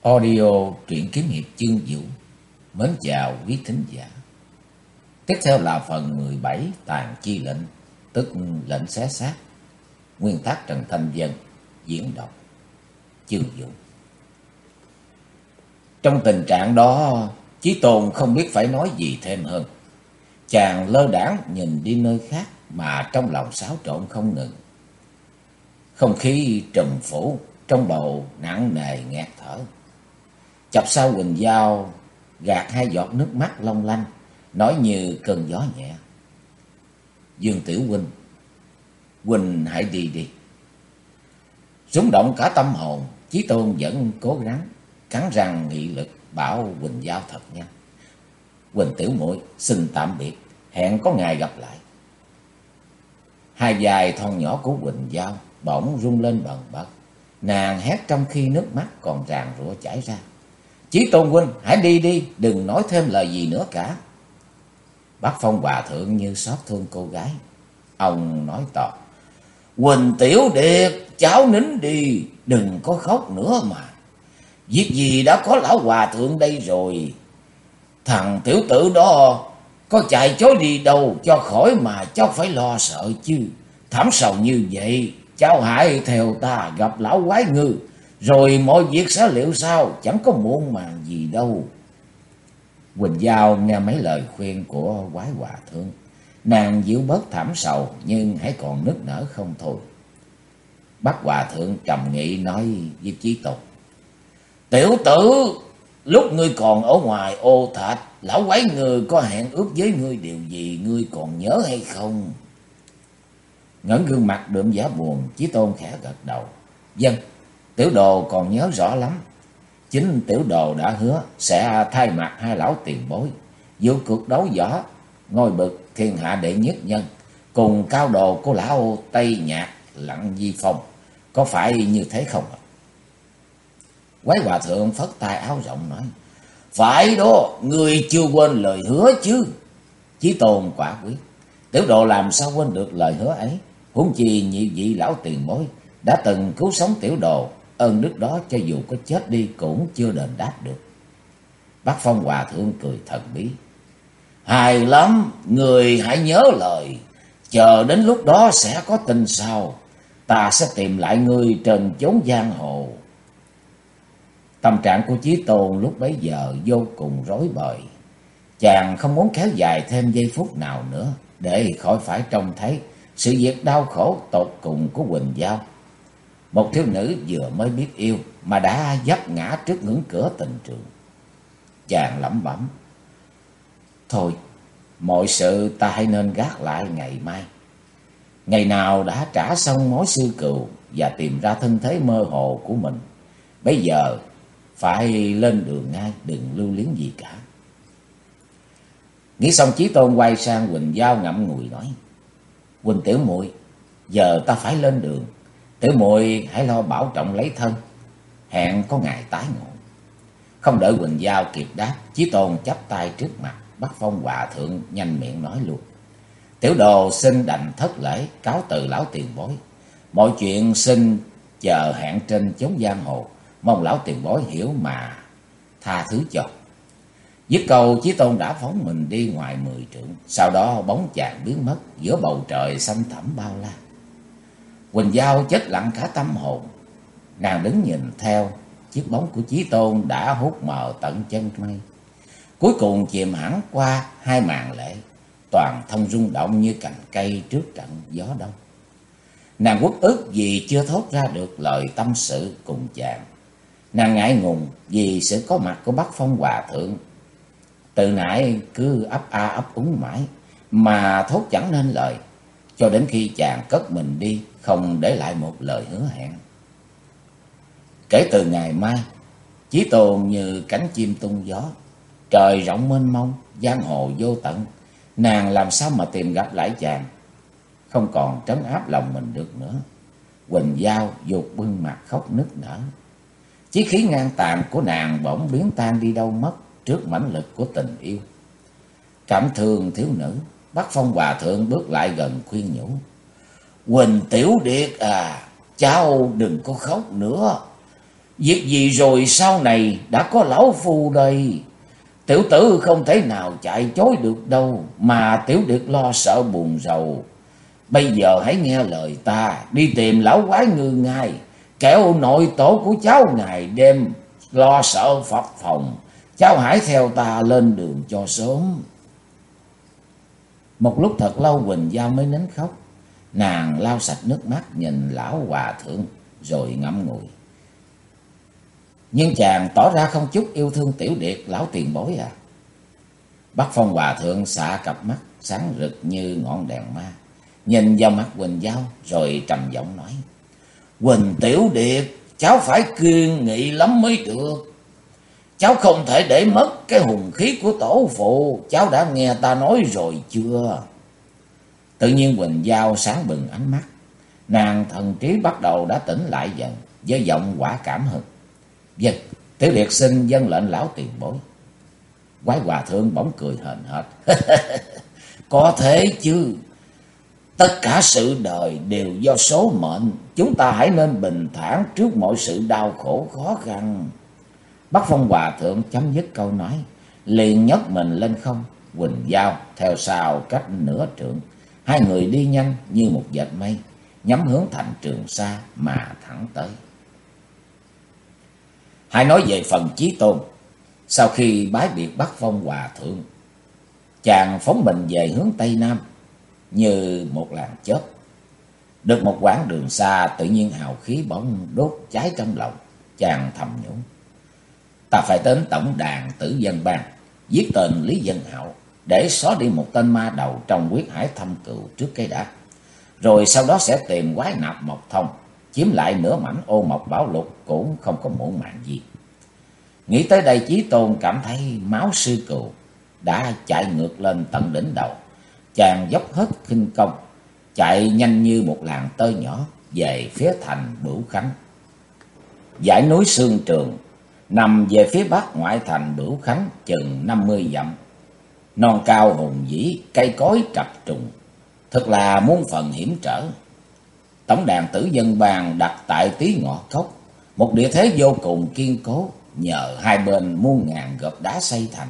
Audio truyện kiếm hiệp chương vũ. Mến chào quý thính giả. Tiếp theo là phần 17 tàn chi lệnh, tức lệnh xé xác. Nguyên tác Trần Thanh Vân, diễn đọc chương vũ. Trong tình trạng đó, Chí Tôn không biết phải nói gì thêm hơn. Chàng lơ đãng nhìn đi nơi khác mà trong lòng xáo trộn không ngừng. Không khí trùm phủ, trong bầu nặng nề nghẹt thở. Chập sau Quỳnh Giao gạt hai giọt nước mắt long lanh, nói như cơn gió nhẹ: Dương Tiểu huynh, huynh hãy đi đi. Rung động cả tâm hồn, Chí Tôn vẫn cố gắng cắn răng nghị lực bảo Quỳnh Giao thật nhanh: Quỳnh tiểu muội xin tạm biệt, hẹn có ngày gặp lại. Hai vai thon nhỏ của Quỳnh Giao bỗng rung lên bần bật, nàng hét trong khi nước mắt còn ràn rụa chảy ra: Chí Tôn huynh, hãy đi đi, đừng nói thêm lời gì nữa cả. Bác Phong Hòa Thượng như xót thương cô gái. Ông nói to: Quỳnh tiểu điệt, cháu nín đi, đừng có khóc nữa mà. Việc gì đã có lão Hòa Thượng đây rồi. Thằng tiểu tử đó có chạy chối đi đâu cho khỏi mà cháu phải lo sợ chứ. Thảm sầu như vậy, cháu hãy theo ta gặp lão quái ngư, rồi mọi việc sẽ liệu sao, chẳng có muộn màng gì đâu. Quỳnh Giao nghe mấy lời khuyên của quái Hòa Thượng, nàng dịu bớt thảm sầu nhưng hãy còn nức nở không thôi. Bác Hòa Thượng trầm nghị nói với Chí Tôn: Tiểu tử, lúc ngươi còn ở ngoài ô thạch, lão quái ngư có hẹn ước với ngươi điều gì, ngươi còn nhớ hay không? Ngẩng gương mặt đượm vẻ buồn, Chí Tôn khẽ gật đầu: Vâng, tiểu đồ còn nhớ rõ lắm. Chính tiểu đồ đã hứa sẽ thay mặt hai lão tiền bối dự cuộc đấu võ ngôi bực thiên hạ đệ nhất nhân cùng cao đồ của lão Tây Nhạc Lặng Di Phong. Có phải như thế không ạ? Quái Hòa Thượng phất tay áo rộng nói: Phải đó, người chưa quên lời hứa chứ? Chí Tôn quả quyết: Tiểu đồ làm sao quên được lời hứa ấy. Huống chi nhị vị lão tiền bối đã từng cứu sống tiểu đồ, ơn đức đó cho dù có chết đi cũng chưa đền đáp được. Bác Phong Hòa Thượng cười thần bí: Hay lắm, người hãy nhớ lời. Chờ đến lúc đó sẽ có tin sau. Ta sẽ tìm lại ngươi trên chốn giang hồ. Tâm trạng của Chí Tôn lúc bấy giờ vô cùng rối bời. Chàng không muốn kéo dài thêm giây phút nào nữa, để khỏi phải trông thấy sự việc đau khổ tột cùng của Quỳnh Giao, một thiếu nữ vừa mới biết yêu mà đã vấp ngã trước ngưỡng cửa tình trường. Chàng lẩm bẩm: Thôi, mọi sự ta hãy nên gác lại ngày mai. Ngày nào đã trả xong mối sư cừu và tìm ra thân thế mơ hồ của mình, bây giờ phải lên đường ngay, đừng lưu luyến gì cả. Nghĩ xong, Chí Tôn quay sang Quỳnh Giao ngậm ngùi nói: Quỳnh tiểu muội, giờ ta phải lên đường. Tiểu muội hãy lo bảo trọng lấy thân, hẹn có ngày tái ngộ. Không đợi Quỳnh Giao kịp đáp, Chí Tôn chắp tay trước mặt. Bác Phong Hòa Thượng nhanh miệng nói luôn: Tiểu đồ xin đành thất lễ, cáo từ lão tiền bối. Mọi chuyện xin chờ hẹn trên chốn giang hồ, mong lão tiền bối hiểu mà tha thứ cho. Dứt câu, Chí Tôn đã phóng mình đi ngoài 10 trượng, sau đó bóng chàng biến mất giữa bầu trời xanh thẳm bao la. Quỳnh Giao chết lặng cả tâm hồn, nàng đứng nhìn theo chiếc bóng của Chí Tôn đã hút mờ tận chân mây, cuối cùng chìm hẳn qua hai màn lệ, toàn thân rung động như cành cây trước trận gió đông. Nàng uất ức vì chưa thốt ra được lời tâm sự cùng chàng. Nàng ngại ngùng vì sự có mặt của Bác Phong Hòa Thượng, từ nãy cứ ấp a ấp úng mãi mà thốt chẳng nên lời, cho đến khi chàng cất mình đi không để lại một lời hứa hẹn. Kể từ ngày mai, Chí Tôn như cánh chim tung gió, trời rộng mênh mông, giang hồ vô tận, nàng làm sao mà tìm gặp lại chàng. Không còn trấn áp lòng mình được nữa, Quỳnh Giao dục bưng mặt khóc nức nở. Chí khí ngang tàn của nàng bỗng biến tan đi đâu mất trước mãnh lực của tình yêu. Cảm thương thiếu nữ, Bác Phong Hòa Thượng bước lại gần khuyên nhủ: Quỳnh tiểu điệt à, cháu đừng có khóc nữa. Việc gì rồi sau này đã có lão phu đây. Tiểu tử không thể nào chạy chối được đâu, mà Tiểu Điệt lo sợ buồn rầu. Bây giờ hãy nghe lời ta, đi tìm lão quái ngư ngay, kẻo nội tổ của cháu ngày đêm lo sợ phập phồng. Cháu hãy theo ta lên đường cho sớm. Một lúc thật lâu Quỳnh Giao mới nín khóc. Nàng lau sạch nước mắt nhìn lão hòa thượng rồi ngậm ngùi. Nhưng chàng tỏ ra không chút yêu thương Tiểu Điệt, lão tiền bối à. Bắc Phong hòa thượng xạ cặp mắt sáng rực như ngọn đèn ma, nhìn vào mặt Quỳnh Giao rồi trầm giọng nói: Quỳnh Tiểu Điệt, cháu phải kiên nghị lắm mới được. Cháu không thể để mất cái hùng khí của tổ phụ, cháu đã nghe ta nói rồi chưa? Tự nhiên Quỳnh Giao sáng bừng ánh mắt, nàng thần trí bắt đầu đã tỉnh lại dần, với giọng quả cảm hơn. Vâng, Tiểu Điệt xin vâng lệnh lão tiền bối. Quái hòa thượng bỗng cười hờn hệt. Có thế chứ, tất cả sự đời đều do số mệnh, chúng ta hãy nên bình thản trước mọi sự đau khổ khó khăn. Bắc Phong hòa thượng chấm dứt câu nói, liền nhấc mình lên không, Quỳnh Giao theo sau cách nửa trượng. Hai người đi nhanh như một vệt mây, nhắm hướng thành Trường Sa mà thẳng tới. Hãy nói về phần Chí Tôn. Sau khi bái biệt Bắc Phong hòa thượng, chàng phóng mình về hướng Tây Nam như một làn chớp. Được một quãng đường xa, tự nhiên hào khí bỗng đốt cháy trong lòng. Chàng thầm nhủ: ta phải đến tổng đàn Tử Dân Bang, giết tên Lý Dân Hạo, để xóa đi một tên ma đầu trong huyết hải thâm cừu trước cái đã. Rồi sau đó sẽ tìm quái nạp Mộc Thông, chiếm lại nửa mảnh Ô Mộc Bảo Lục cũng không có muộn màng gì. Nghĩ tới đây, Chí Tôn cảm thấy máu sư cừu đã chạy ngược lên tận đỉnh đầu. Chàng dốc hết khinh công, chạy nhanh như một làn tơ nhỏ về phía thành Bửu Khánh. Dãy núi Sương Trường nằm về phía bắc ngoại thành Bửu Khánh chừng 50 dặm. Non cao hùng vĩ, cây cối trập trùng, thật là muôn phần hiểm trở. Tổng đàn Tử Dân Bang đặt tại Tí Ngọ Cốc, một địa thế vô cùng kiên cố, nhờ hai bên muôn ngàn gợp đá xây thành.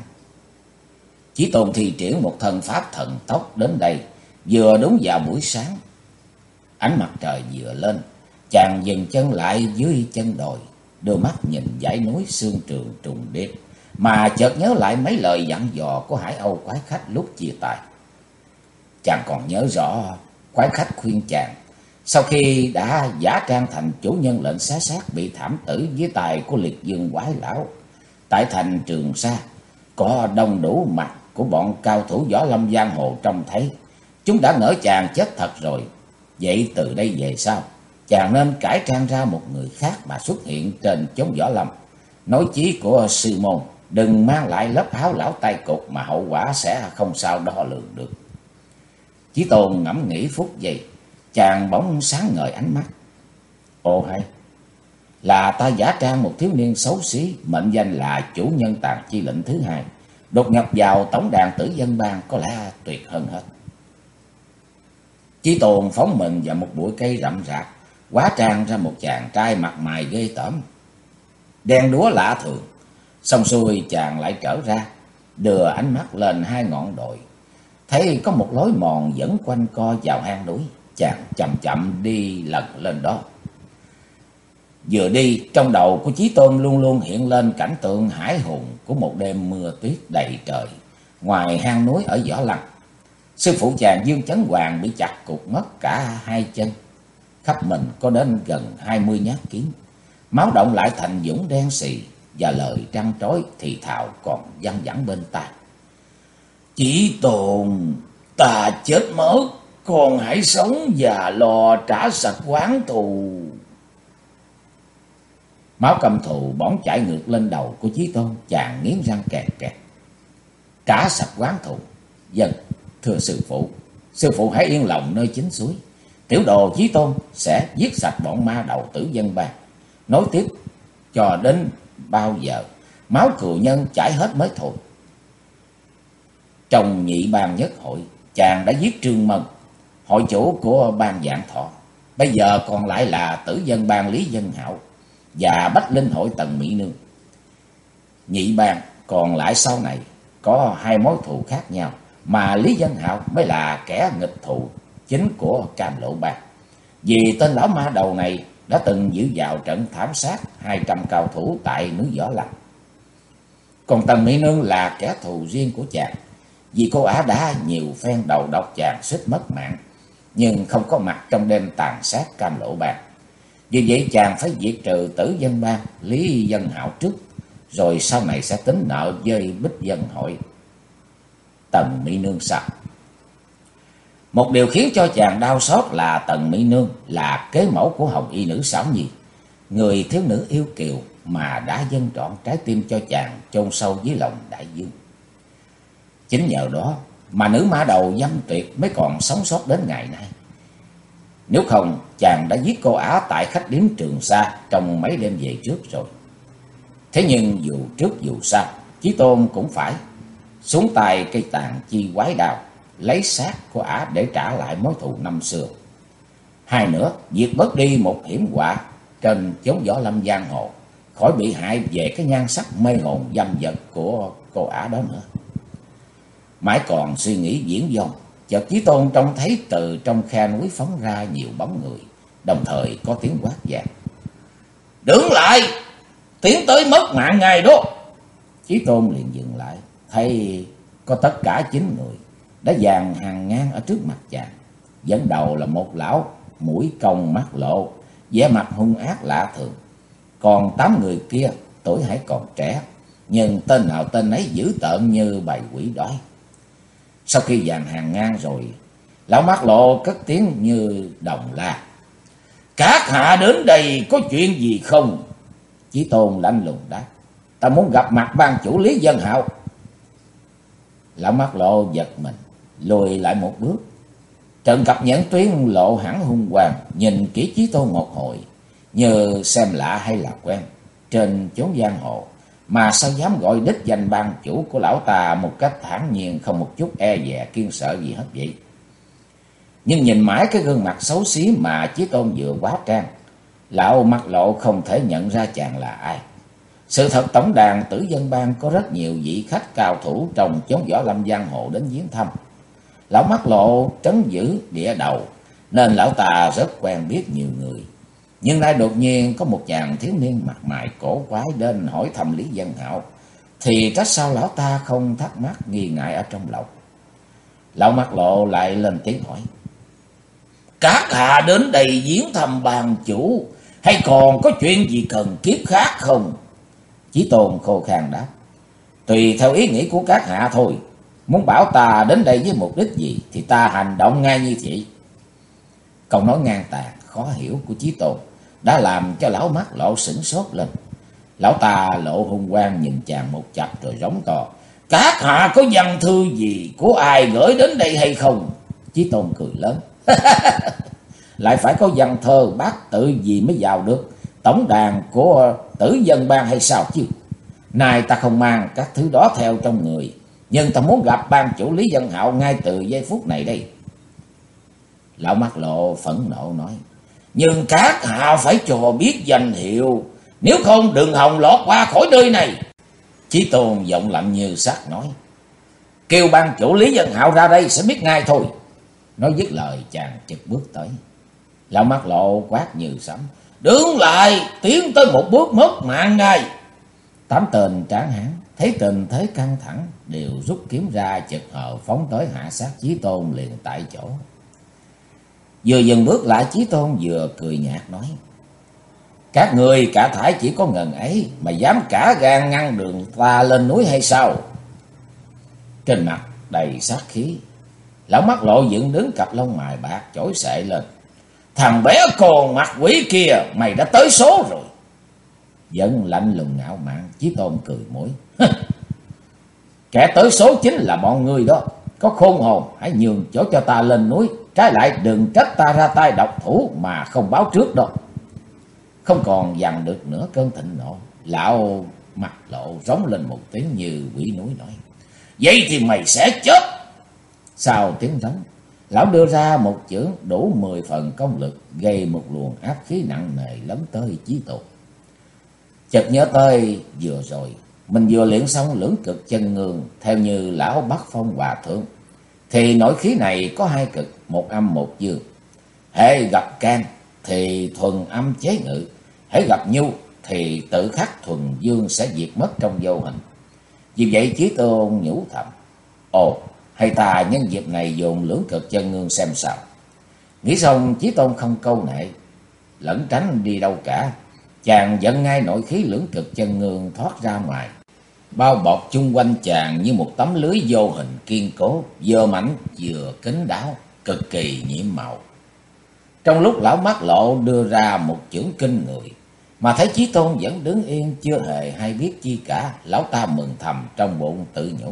Chí Tôn thi triển một thân pháp thần tốc đến đây vừa đúng vào buổi sáng. Ánh mặt trời vừa lên, chàng dừng chân lại dưới chân đồi, đưa mắt nhìn dãy núi Sương Trường trùng điệp, mà chợt nhớ lại mấy lời dặn dò của Hải Âu quái khách lúc chia tay. Chàng còn nhớ rõ quái khách khuyên chàng, sau khi đã giả trang thành chủ nhân lệnh xá xác bị thảm tử dưới tay của Liệt Dương quái lão, tại thành Trường Sa có đông đủ mặt của bọn cao thủ võ lâm giang hồ trông thấy. Chúng đã ngỡ chàng chết thật rồi. Vậy từ đây về sau, chàng nên cải trang ra một người khác mà xuất hiện trên chốn võ lâm. Nói chí của sư môn, đừng mang lại lớp áo lão tay cục, mà hậu quả sẽ không sao đo lường được. Chí Tôn ngẫm nghĩ phút giây, chàng bỗng sáng ngời ánh mắt. Ồ hay, là ta giả trang một thiếu niên xấu xí, mệnh danh là chủ nhân Tàn Chi Lệnh thứ hai, đột nhập vào tổng đàn Tử Dân Bang có lẽ tuyệt hơn hết. Chí Tôn phóng mình vào một bụi cây rậm rạp, hóa trang ra một chàng trai mặt mày ghê tởm, đen đúa lạ thường. Xong xuôi chàng lại trở ra, đưa ánh mắt lên hai ngọn đồi, thấy có một lối mòn dẫn quanh co vào hang núi. Chàng chậm chậm đi lần lên đó. Vừa đi, trong đầu của Chí Tôn luôn luôn hiện lên cảnh tượng hãi hùng của một đêm mưa tuyết đầy trời ngoài hang núi ở Võ Lăng. Sư phụ chàng Dương Chấn Hoàng bị chặt cụt mất cả hai chân, khắp mình có đến gần 20 nhát kiếm, máu động lại thành vũng đen xì, và lời trăn trối thì thào còn văng vẳng bên tai. Chí Tôn, ta chết mất, con hãy sống và lo trả sạch oán thù. Máu căm thù bỗng chảy ngược lên đầu của Chí Tôn, chàng nghiến răng kẹt kẹt. Trả sạch oán thù? Vâng, thưa sư phụ hãy yên lòng nơi chính suối. Tiểu đồ Chí Tôn sẽ giết sạch bọn ma đầu Tử Dân Bang. Nói tiếp cho đến bao giờ máu cừu nhân chảy hết mới thôi. Trong nhị bang nhất hội, chàng đã giết Trương Mân, hội chủ của bang Vạn Thọ. Bây giờ còn lại là Tử Dân Bang Lý Dân Hạo, và Bách Linh hội Tần Mỹ Nương. Nhị bang còn lại sau này có hai mối thù khác nhau, mà Lý Dân Hạo mới là kẻ nghịch thù chính của Cam Lộ bang. Vì tên lão ma đầu này đã từng giữ vào trận thảm sát 200 cao thủ tại núi Võ Lâm. Còn Tần Mỹ Nương là kẻ thù riêng của chàng, vì cô ả đã nhiều phen đầu độc chàng suýt mất mạng, nhưng không có mặt trong đêm tàn sát Cam Lộ bang. Vì vậy chàng phải diệt trừ Tử Dân bang Lý Dân Hạo trước, rồi sau này sẽ tính nợ với Bích Dân hội Tần Mỹ Nương sau. Một điều khiến cho chàng đau xót là Tần Mỹ Nương là kế mẫu của Hồng Y nữ Xảo Nhi, người thiếu nữ yêu kiều mà đã dâng trọn trái tim cho chàng chôn sâu dưới lòng đại dương. Chính nhờ đó mà nữ ma đầu dâm tuyệt mới còn sống sót đến ngày nay. Nếu không, chàng đã giết cô ả tại khách điếm Trường Sa trong mấy đêm về trước rồi. Thế nhưng dù trước dù sau, Chí Tôn cũng phải xuống tay cây tàn chi quái đào, lấy xác của ả để trả lại mối thù năm xưa. Hai nữa, diệt bớt đi một hiểm họa trên chốn Võ Lâm giang hồ, khỏi bị hại về cái nhan sắc mê hồn dâm vật của cô ả đó nữa. Mãi còn suy nghĩ viển vông, chợt Chí Tôn trông thấy từ trong khe núi phóng ra nhiều bóng người, đồng thời có tiếng quát vang: "Đứng lại, tiến tới mất mạng ngài đó!" Chí Tôn liền dừng lại, thấy có tất cả 9 người đã dàn hàng ngang ở trước mặt chàng. Dẫn đầu là một lão mũi cong mắt lộ, vẻ mặt hung ác lạ thường. Còn 8 người kia tuổi hãy còn trẻ, nhưng tên nào tên ấy dữ tợn như bầy quỷ đói. Sau khi dàn hàng ngang rồi, lão mắt lộ cất tiếng như đồng la: "Các hạ đến đây có chuyện gì không?" Chí Tôn lạnh lùng đáp: "Ta muốn gặp mặt ban chủ Lý Dân Hạo." Lão mắt lộ giật mình, lùi lại một bước. Trần Cập Nhẫn Tuyến lộ hẳn hung quang, nhìn kỹ Chí Tôn một hồi, như xem lạ hay là quen. Trên chốn giang hồ mà sao dám gọi đích danh ban chủ của lão ta một cách thản nhiên, không một chút e dè kiêng sợ gì hết vậy. Nhưng nhìn mãi cái gương mặt xấu xí mà Chí Tôn vừa quá trang, lão mắt lộ không thể nhận ra chàng là ai. Sự thật tổng đàn Tử Dân bang có rất nhiều vị khách cao thủ trong chốn Võ Lâm giang hồ đến viếng thăm. Lão mắt lộ trấn giữ địa đầu, nên lão ta rất quen biết nhiều người. Nhưng nay đột nhiên có một chàng thiếu niên mặt mày cổ quái đến hỏi thăm Lý Dân Hạo, thì trách sao lão ta không thắc mắc nghi ngại ở trong lòng. Lão mắt lộ lại lên tiếng hỏi: "Các hạ đến đây viếng thăm bàn chủ, hay còn có chuyện gì cần kiếp khác không?" Chí Tôn khô khan đáp: "Tùy theo ý nghĩ của các hạ thôi. Muốn bảo ta đến đây với mục đích gì thì ta hành động ngay như vậy." Câu nói ngang tàn khó hiểu của Chí Tôn đã làm cho lão mắt lộ sửng sốt lên. Lão ta lộ hung quang nhìn chàng một chập rồi rống to: "Các hạ có văn thư gì của ai gửi đến đây hay không?" Chí Tôn cười lớn: "Lại phải có văn thơ bát tự gì mới vào được tổng đàn của Tử Dân bang hay sao chứ? Nay ta không mang các thứ đó theo trong người, nhưng ta muốn gặp ban chủ Lý Dân Hạo ngay từ giây phút này đây." Lão mắt lộ phẫn nộ nói: "Nhưng các hạ phải cho biết danh hiệu, nếu không đừng hòng lọt qua khỏi nơi này." Chí Tôn giọng lạnh như sắt nói: "Kêu ban chủ Lý Dân Hạo ra đây sẽ biết ngay thôi." Nói dứt lời chàng chực bước tới. Lão mắt lộ quát như sấm: "Đứng lại, tiến tới một bước mất mạng ngay." 8 tên tráng hán thấy tình thế căng thẳng, đều rút kiếm ra chực hờ phóng tới hạ sát Chí Tôn liền tại chỗ. Vừa dừng bước lại, Chí Tôn vừa cười nhạt nói: "Các người cả thải chỉ có ngần ấy mà dám cả gan ngăn đường ta lên núi hay sao?" Trên mặt đầy sát khí, lão mắt lộ dựng đứng cặp lông mày bạc chổi xệ lên: "Thằng bé con mặt quỷ kia, mày đã tới số rồi." Vẫn lạnh lùng ngạo mạn, Chí Tôn cười mũi: "Kẻ tới số chính là bọn ngươi đó. Có khôn hồn hãy nhường chỗ cho ta lên núi, trái lại đừng trách ta ra tay độc thủ mà không báo trước đâu." Không còn dằn được nữa cơn thịnh nộ, lão mặt lộ rống lên một tiếng như quỷ núi nói: "Vậy thì mày sẽ chết." Sau tiếng rống, lão đưa ra một chưởng đủ 10 phần công lực, gây một luồng áp khí nặng nề lấn tới Chí Tôn. Chợt nhớ tới vừa rồi mình vừa luyện xong lưỡng cực chân ngương theo như lão Bắc Phong hòa thượng, thì nội khí này có hai cực, một âm một dương. Hễ gặp can thì thuần âm chế ngự, hễ gặp nhu thì tự khắc thuần dương sẽ diệt mất trong vô hình. Vì vậy Chí Tôn nhủ thầm: ồ, hay ta nhân dịp này dồn lưỡng cực chân ngương xem sao. Nghĩ xong Chí Tôn không câu nệ lẩn tránh đi đâu cả, chàng dẫn ngay nội khí lưỡng cực chân ngương thoát ra ngoài, bao bọc chung quanh chàng như một tấm lưới vô hình kiên cố, vừa mảnh vừa kín đáo, cực kỳ nhiệm màu. Trong lúc lão Mắt Lộ đưa ra một chưởng kinh người, mà thấy Chí Tôn vẫn đứng yên chưa hề hay biết chi cả, lão ta mừng thầm trong bụng tự nhủ: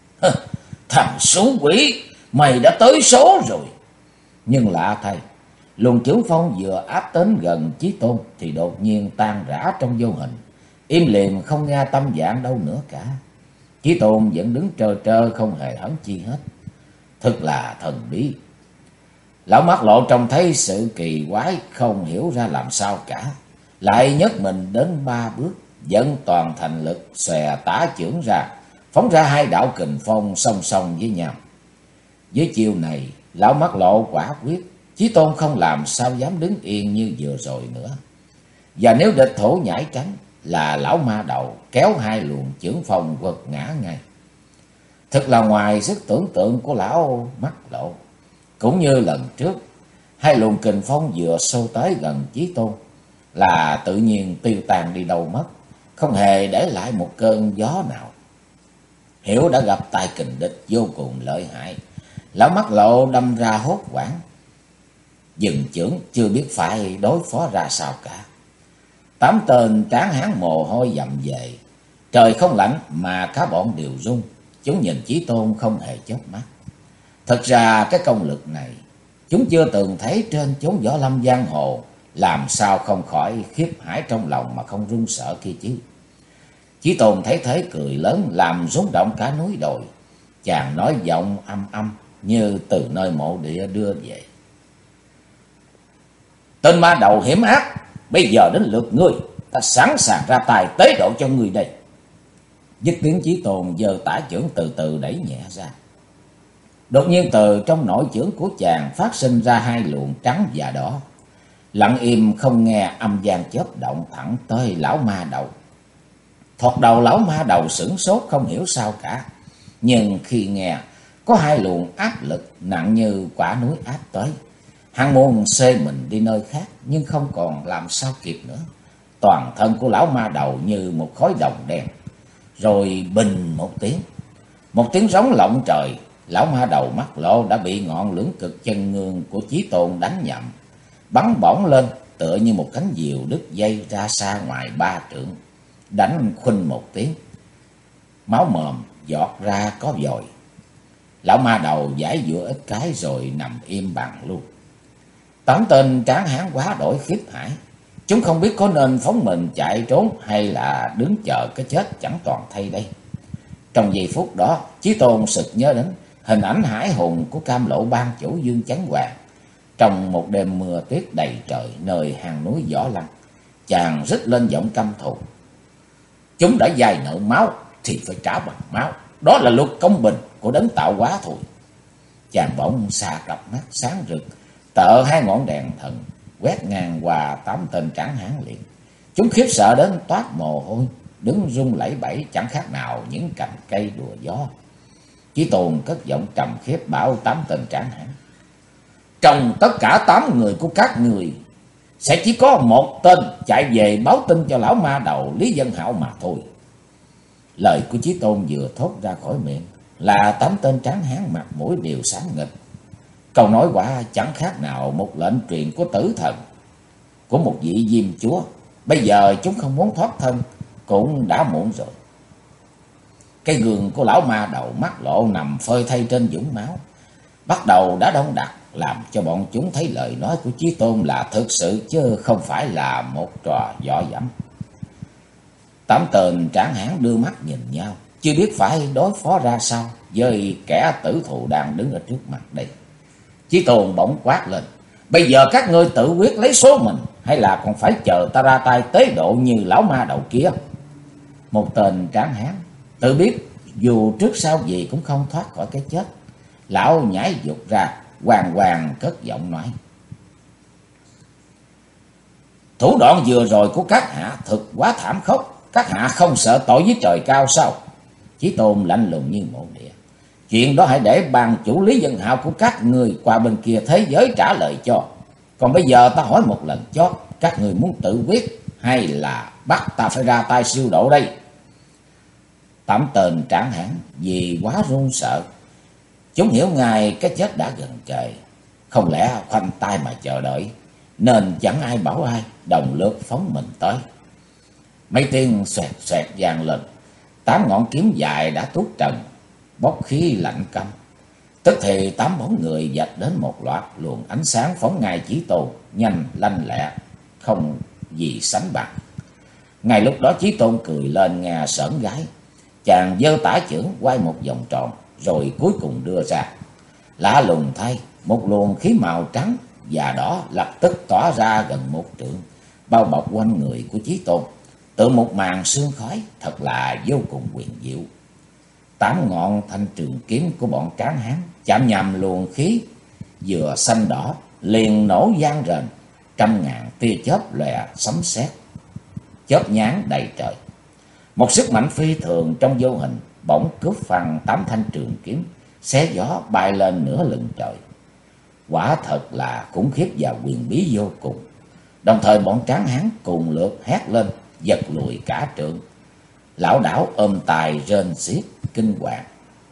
thằng xú quỷ, mày đã tới số rồi. Nhưng lạ thay, luồng chưởng phong vừa áp đến gần Chí Tôn thì đột nhiên tan rã trong vô hình, im lìm không nghe tâm dạng đâu nữa cả. Chí Tôn vẫn đứng trơ trơ không hề hấn chi hết, thật là thần bí. Lão Mắt Lộ trông thấy sự kỳ quái không hiểu ra làm sao cả, lại nhấc mình đến 3 bước, dẫn toàn thành lực xòe tả chưởng ra, phóng ra 2 đạo kình phong song song với nhau. Với chiêu này, lão Mắt Lộ quả quyết Chí Tôn không làm sao dám đứng yên như vừa rồi nữa. Và nếu địch thủ nhảy tránh là lão ma đầu kéo 2 luồng chưởng phong quật ngã ngay. Thật là ngoài sức tưởng tượng của lão Mắt Lộ. Cũng như lần trước, 2 luồng kình phong vừa xô tới gần Chí Tôn là tự nhiên tiêu tan đi đâu mất, không hề để lại một cơn gió nào. Hiểu đã gặp tài kình địch vô cùng lợi hại, lão Mắt Lộ đâm ra hốt hoảng, dừng chưởng chưa biết phải đối phó ra sao cả. 8 tên tráng hán mồ hôi dầm về, trời không lạnh mà cả bọn đều run. Chúng nhìn Chí Tôn không hề chớp mắt. Thật ra cái công lực này chúng chưa từng thấy trên chốn võ lâm giang hồ, làm sao không khỏi khiếp hải trong lòng mà không run sợ kia chứ. Chí Tôn thấy thế cười lớn làm rung động cả núi đồi. Chàng nói giọng âm âm như từ nơi mộ địa đưa về: tên ma đầu hiểm ác, bây giờ đến lượt ngươi, ta sẵn sàng ra tài tế độ cho ngươi đây. Dứt tiếng Chí Tôn giơ tả chưởng từ từ đẩy nhẹ ra. Đột nhiên từ trong nội chưởng của chàng phát sinh ra 2 luồng trắng và đỏ, lặng im không nghe âm vang chớp động thẳng tới lão ma đầu. Thoạt đầu lão ma đầu sửng sốt không hiểu sao cả, nhưng khi nghe có 2 luồng áp lực nặng như quả núi áp tới, hắn muốn xê mình đi nơi khác nhưng không còn làm sao kịp nữa. Toàn thân của lão ma đầu như một khối đồng đen, rồi bình một tiếng rống lộng trời. Lão ma đầu Mắt Lộ đã bị ngọn lưỡng cực chân ngương của Chí Tôn đánh nhầm, bắn bổng lên tựa như một cánh diều đứt dây ra xa ngoài 3 trượng, đánh khuynh một tiếng, máu mồm giọt ra có vòi. Lão ma đầu giãy giụa ít cái rồi nằm im bằng luôn. 8 tên tráng hán quá đổi khiếp hãi, chúng không biết có nên phóng mình chạy trốn hay là đứng chờ cái chết chẳng toàn thay đây. Trong giây phút đó, Chí Tôn sực nhớ đến hình ảnh hải hùng của Cam Lộ ban chủ Dương Chấn Hoàng trong một đêm mưa tuyết đầy trời nơi hang núi Võ Lăng. Chàng rít lên giọng căm thù: chúng đã vay nợ máu thì phải trả bằng máu, đó là luật công bình của đấng tạo hóa thôi. Chàng bỗng xa cặp mắt sáng rực, tợ 2 ngọn đèn thần quét ngang qua 8 tên tráng hán liền. Chúng khiếp sợ đến toát mồ hôi, đứng run lẩy bẩy chẳng khác nào những cành cây đùa gió. Chí Tôn cất giọng trầm khiếp bảo 8 tên tráng hán: trong tất cả 8 người của các người, sẽ chỉ có một tên chạy về báo tin cho lão ma đầu Lý Dân Hạo mà thôi. Lời của Chí Tôn vừa thốt ra khỏi miệng là 8 tên tráng hán mặt mũi đều xám nghịch. Câu nói quả chẳng khác nào một lệnh truyền của tử thần, của một vị diêm chúa. Bây giờ chúng không muốn thoát thân cũng đã muộn rồi. Cái gương của lão ma đầu Mắt Lộ nằm phơi thay trên vũng máu, bắt đầu đã đông đặc, làm cho bọn chúng thấy lời nói của Chí Tôn là thực sự chứ không phải là một trò dọ dẫm. 8 tên tráng hán đưa mắt nhìn nhau, chưa biết phải đối phó ra sao với kẻ tử thù đang đứng ở trước mặt đây. Chí Tôn bỗng quát lên: bây giờ các ngươi tự quyết lấy số mình, hay là còn phải chờ ta ra tay tế độ như lão ma đầu kia? Một tên tráng hán tự biết dù trước sau gì cũng không thoát khỏi cái chết. Lão nhảy dục ra, hoàng hoàng cất giọng nói: thủ đoạn vừa rồi của các hạ thực quá thảm khốc. Các hạ không sợ tội với trời cao sao? Chí Tôn lạnh lùng như mộ địa: chuyện đó hãy để ban chủ Lý Dân Hạo của các người qua bên kia thế giới trả lời cho. Còn bây giờ ta hỏi một lần chót, các người muốn tự quyết hay là bắt ta phải ra tay siêu độ đây? Tám tên tráng hán vì quá run sợ, chúng hiểu ngay cái chết đã gần kề, không lẽ khoanh tay mà chờ đợi, nên chẳng ai bảo ai, đồng loạt phóng mình tới. Mấy tiếng xoẹt xoẹt vang lên, 8 ngọn kiếm dài đã tuốt trần, bốc khí lạnh căm. Tức thì 8 bóng người vạch đến một loạt luồng ánh sáng phóng ngay Chí Tôn, nhanh lanh lẹ, không gì sánh bằng. Ngay lúc đó Chí Tôn cười lên nghe sởn gáy. Chàng giơ tả chưởng quay một vòng tròn, rồi cuối cùng đưa ra. Lạ lùng thay, một luồng khí màu trắng và đỏ lập tức tỏa ra gần 1 trượng, bao bọc quanh người của Chí Tôn, tự một màn sương khói thật là vô cùng huyền diệu. 8 ngọn thanh trường kiếm của bọn tráng hán chạm nhằm luồng khí vừa xanh đỏ, liền nổ vang rền, trăm ngàn tia chớp lòe sấm sét, chớp nháng đầy trời. Một sức mạnh phi thường trong vô hình bỗng cướp phăng 8 thanh trường kiếm, xé gió bay lên nửa lưng trời. Quả thật là khủng khiếp và huyền bí vô cùng. Đồng thời bọn tráng hán cùng lượt hét lên, giật lùi cả trượng, lảo đảo ôm tài rên xiết kinh hoàng.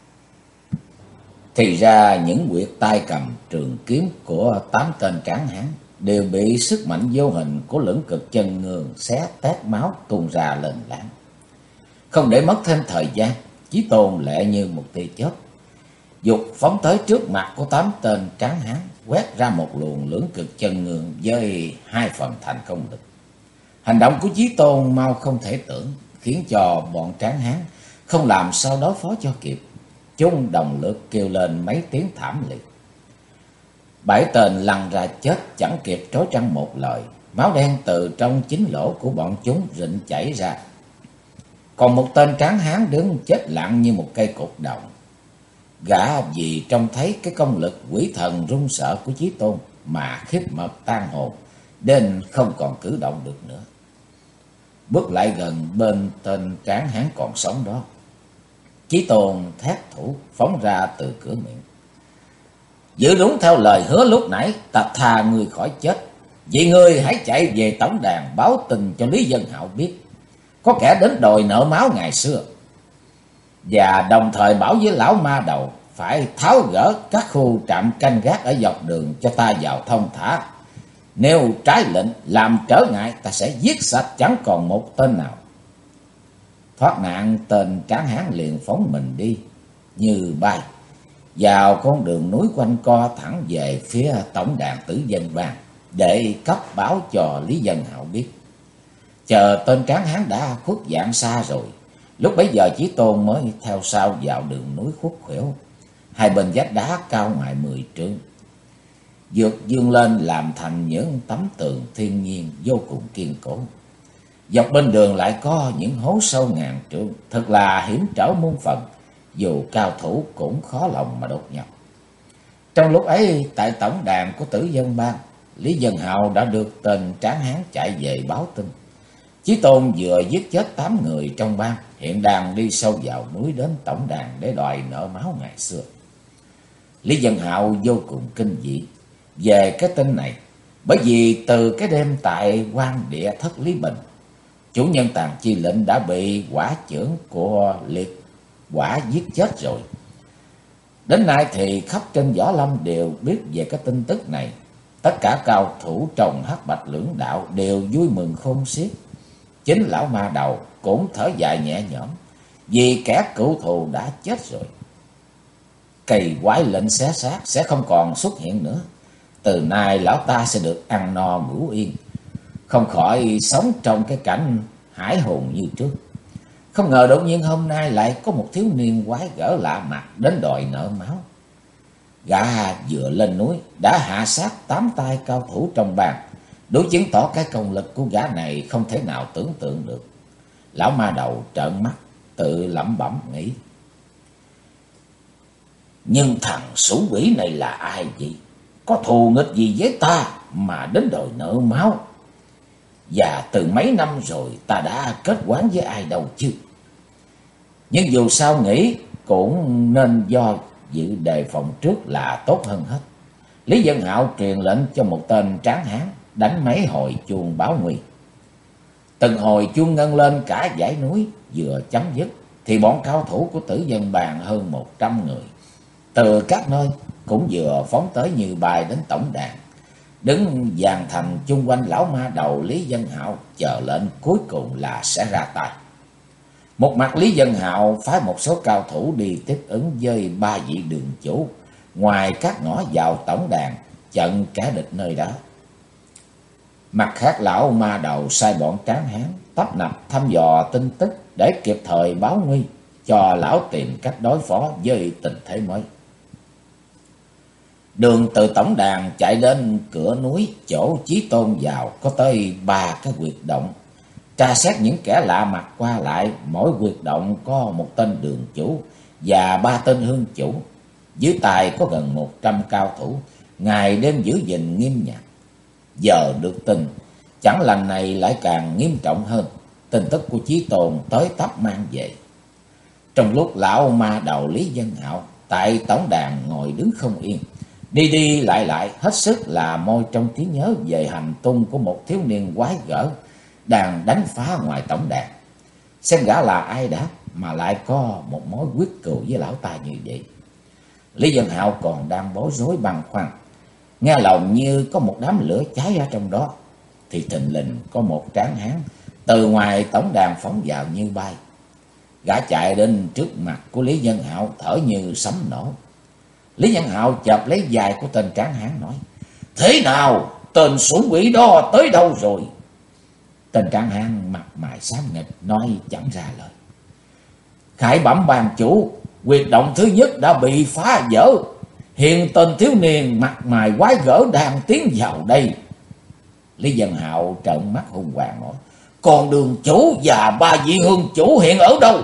Thì ra những huyệt tay cầm trường kiếm của 8 tên tráng hán đều bị sức mạnh vô hình của lưỡng cực chân ngương xé tét máu tuôn ra lên láng. Không để mất thêm thời gian, Chí Tôn lẹ như một tia chớp dục phóng tới trước mặt của 8 tên tráng hán, quét ra một luồng lưỡng cực chân ngương với 2 phần thành công lực. Hành động của Chí Tôn mau không thể tưởng, khiến cho bọn tráng hán không làm sao đối phó cho kịp. Chúng đồng lượt kêu lên mấy tiếng thảm liệt. 7 tên lăn ra chết chẳng kịp trối trăng một lời, máu đen từ trong chính lỗ của bọn chúng rịn chảy ra. Còn một tên tráng hán đứng chết lặng như một cây cột đồng. Gã vì trông thấy cái công lực quỷ thần run sợ của Chí Tôn mà khiếp mật tan hồn, nên không còn cử động được nữa. Bước lại gần bên tên tráng hán còn sống đó, Chí Tôn thét thủ phóng ra từ cửa miệng: giữ đúng theo lời hứa lúc nãy, ta tha ngươi khỏi chết. Vậy ngươi hãy chạy về tổng đàn báo tin cho Lý Dân Hạo biết có kẻ đến đòi nợ máu ngày xưa, và đồng thời bảo với lão ma đầu phải tháo gỡ các khu trạm canh gác ở dọc đường cho ta vào thông thả. Nếu trái lệnh làm trở ngại, ta sẽ giết sạch chẳng còn một tên nào. Thoát nạn, tên tráng hán liền phóng mình đi như bay vào con đường núi quanh co thẳng về phía tổng đàn Tử Dân Bang để cấp báo cho Lý Dân Hạo biết. Chờ tên tráng hán đã khuất dạng xa rồi, lúc bấy giờ Chí Tôn mới theo sau vào đường núi khuất khuỷu. Hai bên vách đá cao ngoài 10 trượng, vượt dương lên làm thành những tấm tường thiên nhiên vô cùng kiên cố. Dọc bên đường lại có những hố sâu ngàn trượng, thật là hiểm trở muôn phần, dù cao thủ cũng khó lòng mà đột nhập. Trong lúc ấy, tại tổng đàn của Tử Dân Bang, Lý Dân Hạo đã được tên tráng hán chạy về báo tin. Chí Tôn vừa giết chết 8 người trong bang, hiện đang đi sâu vào núi đến tổng đàn để đòi nợ máu ngày xưa. Lý Dân Hạo vô cùng kinh dị về cái tin này, bởi vì từ cái đêm tại quan địa thất Lý Bình, chủ nhân Tàn Chi Lệnh đã bị quả chưởng của liệt quả giết chết rồi. Đến nay thì khắp trên võ lâm đều biết về cái tin tức này. Tất cả cao thủ trong Hắc Bạch Lưỡng Đạo đều vui mừng khôn xiết. Chính lão ma đầu cũng thở dài nhẹ nhõm, vì kẻ cựu thù đã chết rồi. Cây quái lệnh xé xác sẽ không còn xuất hiện nữa. Từ nay lão ta sẽ được ăn no ngủ yên, không khỏi sống trong cái cảnh hải hùng như trước. Không ngờ đột nhiên hôm nay lại có một thiếu niên quái gở lạ mặt đến đòi nợ máu. Gã vừa lên núi đã hạ sát 8 tay cao thủ trong bang, đủ chứng tỏ cái công lực của gã này không thể nào tưởng tượng được. Lão ma đầu trợn mắt, tự lẩm bẩm nghĩ: nhưng thằng sủ quỷ này là ai vậy? Có thù nghịch gì với ta mà đến đòi nợ máu? Và từ mấy năm rồi ta đã kết oán với ai đâu chứ? Nhưng dù sao nghĩ cũng nên do dự đề phòng trước là tốt hơn hết. Lý Dân Hạo truyền lệnh cho một tên tráng hán đánh mấy hồi chuông báo nguy. Từng hồi chuông ngân lên cả dãy núi, vừa chấm dứt thì bọn cao thủ của Tử Dân Bang hơn 100 người từ các nơi cũng vừa phóng tới như bài đến tổng đàn, đứng dàn thành chung quanh lão ma đầu Lý Dân Hạo, chờ lệnh cuối cùng là sẽ ra tay. Một mặt Lý Dân Hạo phái một số cao thủ đi tiếp ứng với 3 vị đường chủ ngoài các ngõ vào tổng đàn, chặn kẻ địch nơi đó. Mặt khác, lão ma đầu sai bọn tráng hán tấp nập thăm dò tin tức để kịp thời báo nguy cho lão tìm cách đối phó với tình thế mới. Đường từ tổng đàn chạy đến cửa núi chỗ Chí Tôn vào có tới 3 cái huyệt động. Tra xét những kẻ lạ mặt qua lại, mỗi huyệt động có một tên đường chủ và 3 tên hương chủ. Dưới tay có gần 100 cao thủ, ngày đêm giữ gìn nghiêm nhặt. Giờ được tin chẳng lành này lại càng nghiêm trọng hơn. Tin tức của Chí Tôn tới tấp mang về. Trong lúc lão ma đầu Lý Dân Hạo tại tổng đàn ngồi đứng không yên, đi đi lại hết sức là môi trong trí nhớ về hành tung của một thiếu niên quái gở đang đánh phá ngoài tổng đàn. Xem gã là ai đã mà lại có một mối quyết cừu với lão ta như vậy. Lý Dân Hạo còn đang bối rối băn khoăn, nghe lòng như có một đám lửa cháy ở trong đó, thì thình lình có một tráng hán từ ngoài tổng đàn phóng vào như bay. Gã chạy đến trước mặt của Lý Dân Hạo thở như sấm nổ. Lý Dân Hạo chợp lấy vai của tên tráng hán nói: thế nào, tên sủng quỷ đó tới đâu rồi? Tên tráng hán mặt mày xám nghịch nói chẳng ra lời. Khải bẩm ban chủ, huyệt động thứ nhất đã bị phá vỡ. Hiện tên thiếu niên mặt mày quái gở đang tiến vào đây. Lý Dân Hạo trợn mắt hung hoàng nói: còn đường chủ và 3 vị hương chủ hiện ở đâu?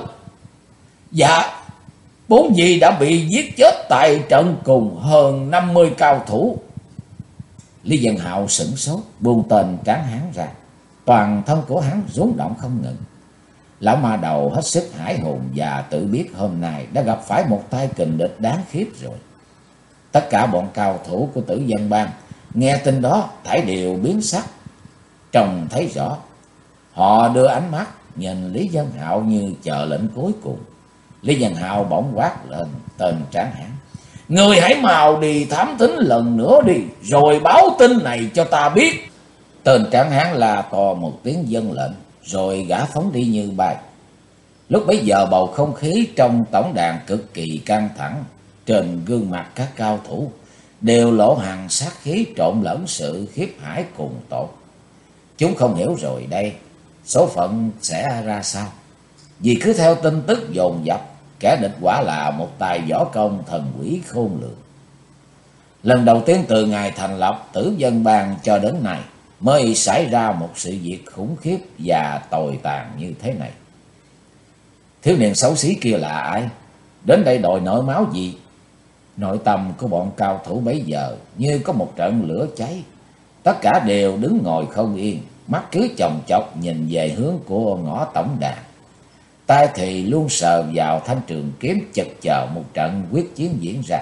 Dạ, 4 vị đã bị giết chết tại trận cùng hơn 50 cao thủ. Lý Dân Hạo sửng sốt, buông tên tráng hán ra. Toàn thân của hắn rung động không ngừng. Lão ma đầu hết sức hãi hùng và tự biết hôm nay đã gặp phải một tay kình địch đáng khiếp rồi. Tất cả bọn cao thủ của Tử Dân Bang nghe tin đó thảy đều biến sắc. Trông thấy rõ, họ đưa ánh mắt nhìn Lý Dân Hạo như chờ lệnh cuối cùng. Lý Dân Hạo bỗng quát lên tên tráng hán: người hãy mau đi thám thính lần nữa đi, rồi báo tin này cho ta biết. Tên tráng hán la to một tiếng vâng lệnh, rồi gã phóng đi như bay. Lúc bấy giờ bầu không khí trong tổng đàn cực kỳ căng thẳng. Trên gương mặt các cao thủ đều lộ hằn sát khí trộn lẫn sự khiếp hải cùng tột. Chúng không hiểu rồi đây số phận sẽ ra sao. Vì cứ theo tin tức dồn dập, kẻ địch quả là một tài võ công thần quỷ khôn lường. Lần đầu tiên từ ngày thành lập Tử Dân Bang cho đến nay mới xảy ra một sự việc khủng khiếp và tồi tàn như thế này. Thiếu niên xấu xí kia là ai? Đến đây đòi nợ máu gì? Nội tâm của bọn cao thủ bấy giờ như có một trận lửa cháy. Tất cả đều đứng ngồi không yên, mắt cứ chòng chọc nhìn về hướng của ngõ tổng đàn. tay thì luôn sờ vào thanh trường kiếm, chực chờ một trận quyết chiến diễn ra.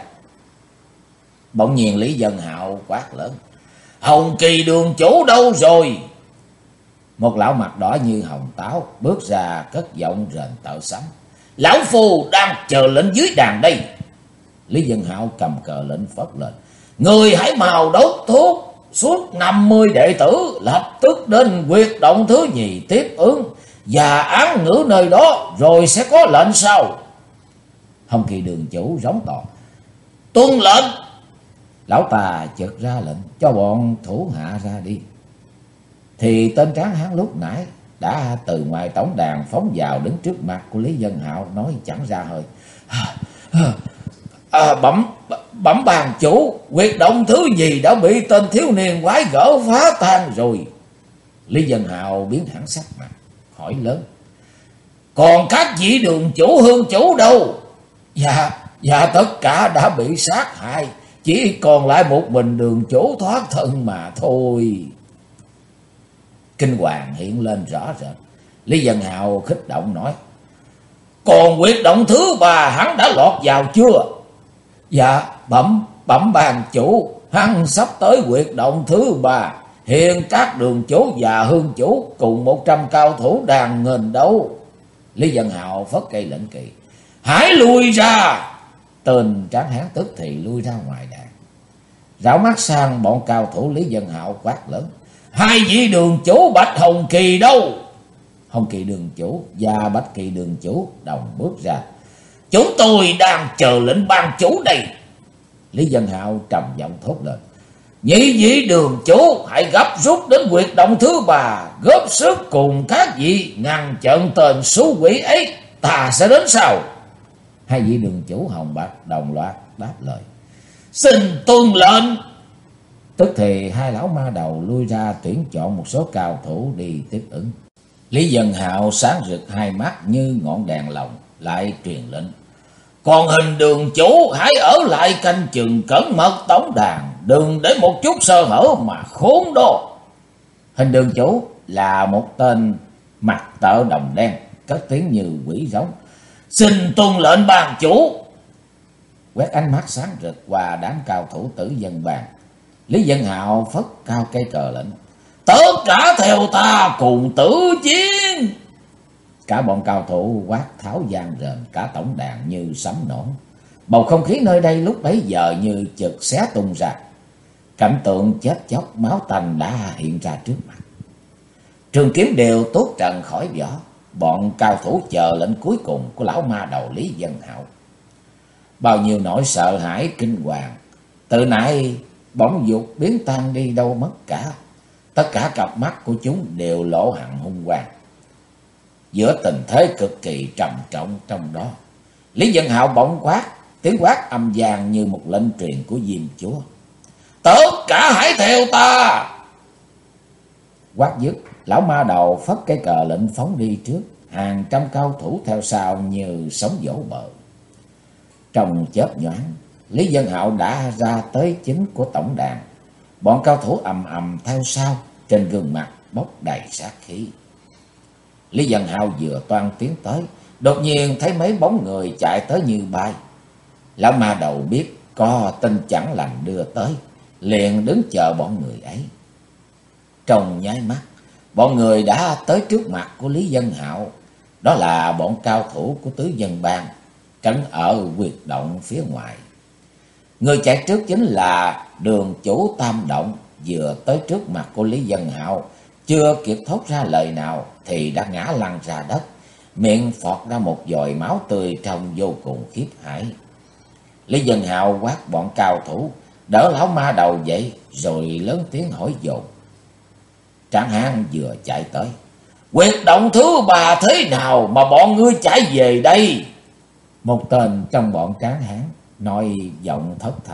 Bỗng nhiên Lý Dân Hạo quát lớn: Hồng Kỳ đường chủ đâu rồi? Một lão mặt đỏ như hồng táo bước ra cất giọng rền tợ sấm: Lão phu đang chờ lệnh dưới đàn đây. Lý Dân Hạo cầm cờ lệnh phất lên: Người hãy mau đốt thuốc, suốt 50 đệ tử lập tức đến huyệt động thứ nhì tiếp ứng và án ngữ nơi đó, rồi sẽ có lệnh sau. Hồng Kỳ đường chủ rống to: Tuân lệnh. Lão ta chợt ra lệnh cho bọn thủ hạ ra đi. Thì tên tráng hán lúc nãy đã từ ngoài tổng đàn phóng vào đứng trước mặt của Lý Dân Hạo, nói chẳng ra hơi: Bẩm bàn chủ, huyệt động thứ gì đã bị tên thiếu niên quái gở phá tan rồi? Lý Dân Hào biến hẳn sắc mặt, hỏi lớn. Còn các vị đường chủ hương chủ đâu? Dạ tất cả đã bị sát hại, chỉ còn lại một mình đường chủ thoát thân mà thôi. Kinh hoàng hiện lên rõ rệt. Lý Dân Hào khích động nói. Còn huyệt động thứ 3 hắn đã lọt vào chưa? Dạ bẩm bàn chủ, hắn sắp tới huyệt động thứ 3. Hiện các đường chủ và hương chủ cùng 100 cao thủ đang nghênh đấu. Lý Dân Hào phất cây lệnh kỳ. Hãy lui ra! Tên tráng hán tức thì lui ra ngoài đàn. Rảo mắt sang bọn cao thủ, Lý Dân Hào quát lớn. Hai vị đường chủ Bạch Hồng Kỳ đâu? Hồng Kỳ đường chủ và Bạch Kỳ đường chủ đồng bước ra. Chúng tôi đang chờ lệnh ban chủ đây. Lý Dân Hào trầm giọng thốt lên. Nhị vị đường chủ hãy gấp rút đến huyệt động thứ 3, góp sức cùng các vị ngăn chặn tên xú quỷ ấy, ta sẽ đến sau. Hai vị đường chủ Hồng Bạch đồng loạt đáp lời. Xin tuân lệnh. Tức thì hai lão ma đầu lui ra tuyển chọn một số cao thủ đi tiếp ứng. Lý Dân Hào sáng rực hai mắt như ngọn đèn lồng, lại truyền lệnh. Còn Hình đường chủ hãy ở lại canh chừng cẩn mật tổng đàn, đừng để một chút sơ hở mà khốn đô. Hình đường chủ là một tên mặt tợ đồng đen, cất tiếng như quỷ giống. Xin tuân lệnh ban chủ. Quét ánh mắt sáng rực qua đám cao thủ tử dân bàn, Lý Dân Hào phất cao cây cờ lệnh. Tất cả theo ta cùng tử chiến. Cả bọn cao thủ quát tháo vang rền cả tổng đàn như sấm nổ. Bầu không khí nơi đây lúc bấy giờ như chực xé tung ra. Cảnh tượng chết chóc máu tanh đã hiện ra trước mặt. Trường kiếm đều tuốt trần khỏi vỏ. Bọn cao thủ chờ lệnh cuối cùng của lão ma đầu Lý Dân Hào. Bao nhiêu nỗi sợ hãi kinh hoàng từ nãy bỗng dục biến tan đi đâu mất cả. Tất cả cặp mắt của chúng đều lộ hằn hung quang. Giữa tình thế cực kỳ trầm trọng trong đó, Lý Dân Hào bỗng quát, tiếng quát âm vang như một lệnh truyền của Diêm Chúa. Tất cả hãy theo ta. Quát dứt, lão ma đầu phất cái cờ lệnh phóng đi trước, hàng trăm cao thủ theo sau như sóng vỗ bờ. Trong chớp nhoáng, Lý Dân Hào đã ra tới chính của tổng đàn. Bọn cao thủ ầm ầm theo sau, trên gương mặt bốc đầy sát khí. Lý Dân Hào vừa toan tiến tới, đột nhiên thấy mấy bóng người chạy tới như bay. Lão ma đầu biết có tin chẳng lành đưa tới, liền đứng chờ bọn người ấy. Trong nháy mắt, bọn người đã tới trước mặt của Lý Dân Hào. Đó là bọn cao thủ của tứ dân bang, trấn ở huyệt động phía ngoài. Người chạy trước chính là đường chủ Tam Động, vừa tới trước mặt của Lý Dân Hào, chưa kịp thốt ra lời nào thì đã ngã lăn ra đất, miệng phọt ra một dòi máu tươi trông vô cùng khiếp hãi. Lý Dân Hào quát bọn cao thủ đỡ lão ma đầu dậy, rồi lớn tiếng hỏi dồn. Tráng hán vừa chạy tới. Huyệt động thứ 3 thế nào mà bọn ngươi chạy về đây? Một tên trong bọn tráng hán nói giọng thất thanh.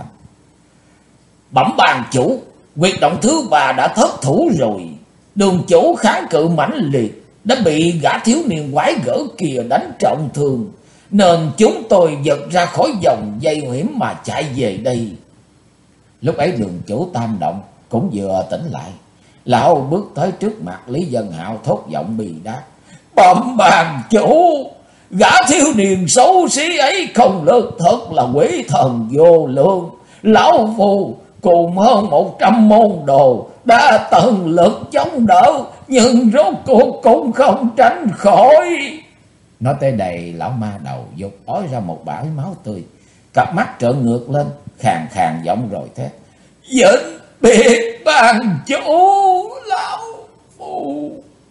Bẩm bàn chủ, huyệt động thứ 3 đã thất thủ rồi. Đường chủ kháng cự mãnh liệt, đã bị gã thiếu niên quái gở kia đánh trọng thương, nên chúng tôi giật ra khỏi vòng dây hiểm mà chạy về đây. Lúc ấy đường chủ Tam Động cũng vừa tỉnh lại. Lão bước tới trước mặt Lý Dân Hào thốt giọng bi đát. Bẩm bàn chủ, gã thiếu niên xấu xí ấy không lực thật là quỷ thần vô lượng. Lão phù cùng hơn 100 môn đồ đã tận lực chống đỡ, nhưng rốt cuộc cũng không tránh khỏi. Nói tới đây, lão ma đầu dục ói ra một bãi máu tươi, cặp mắt trợn ngược lên, khàn khàn giọng rồi thét. Vĩnh biệt bàn chủ, lão phu.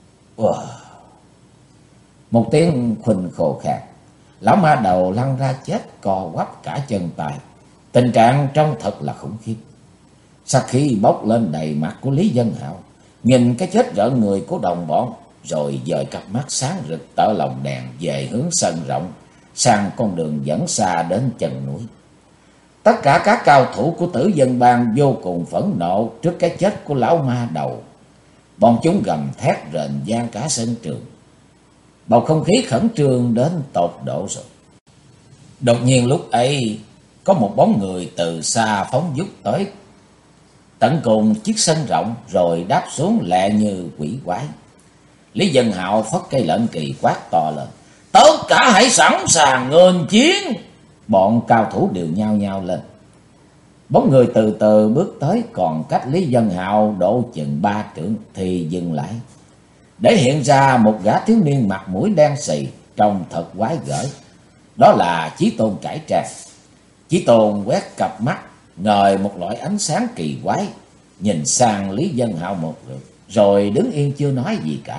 Một tiếng khuynh khồ khạc, lão ma đầu lăn ra chết co quắp cả chân tay. Tình trạng trông thật là khủng khiếp. Sát khí bốc lên đầy mặt của Lý Dân Hào, nhìn cái chết rợn người của đồng bọn, rồi dời cặp mắt sáng rực tở lòng đèn về hướng sân rộng, sang con đường dẫn xa đến chân núi. Tất cả các cao thủ của Tử Dân Bang vô cùng phẫn nộ trước cái chết của lão ma đầu. Bọn chúng gầm thét rền vang cả sân trường. Bầu không khí khẩn trương đến tột độ rồi. Đột nhiên lúc ấy, có một bóng người từ xa phóng vút tới tận cùng chiếc sân rộng rồi đáp xuống lẹ như quỷ quái. Lý Dân Hạo phất cây lệnh kỳ quát to lên: tất cả hãy sẵn sàng nghênh chiến! Bọn cao thủ đều nhao nhao lên. Bóng người từ từ bước tới, còn cách Lý Dân Hạo độ chừng 3 trượng thì dừng lại, để hiện ra một gã thiếu niên mặt mũi đen xì, trông thật quái gở. Đó là Chí Tôn cải trang. Chí Tôn quét cặp mắt ngời một loại ánh sáng kỳ quái, nhìn sang Lý Dân Hạo một lượt, rồi đứng yên chưa nói gì cả.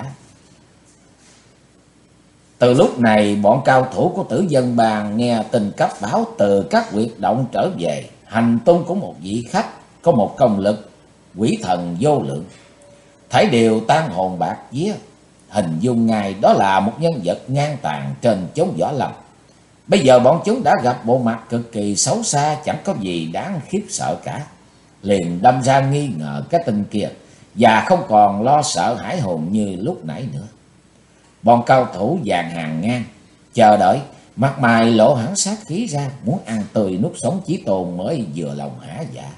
Từ lúc này, bọn cao thủ của Tử Dân Bang nghe tin cấp báo từ các huyệt động trở về hành tung của một vị khách có một công lực quỷ thần vô lượng, thảy đều tan hồn bạc vía. Hình dung ngài đó là một nhân vật ngang tàn trên chốn võ lâm. Bây giờ bọn chúng đã gặp bộ mặt cực kỳ xấu xa, chẳng có gì đáng khiếp sợ cả, liền đâm ra nghi ngờ cái tin kia, và không còn lo sợ hãi hồn như lúc nãy nữa. Bọn cao thủ dàn hàng ngang chờ đợi, mặt mày lộ hẳn sát khí ra, muốn ăn tươi nuốt sống Chí Tôn mới vừa lòng hả dạ.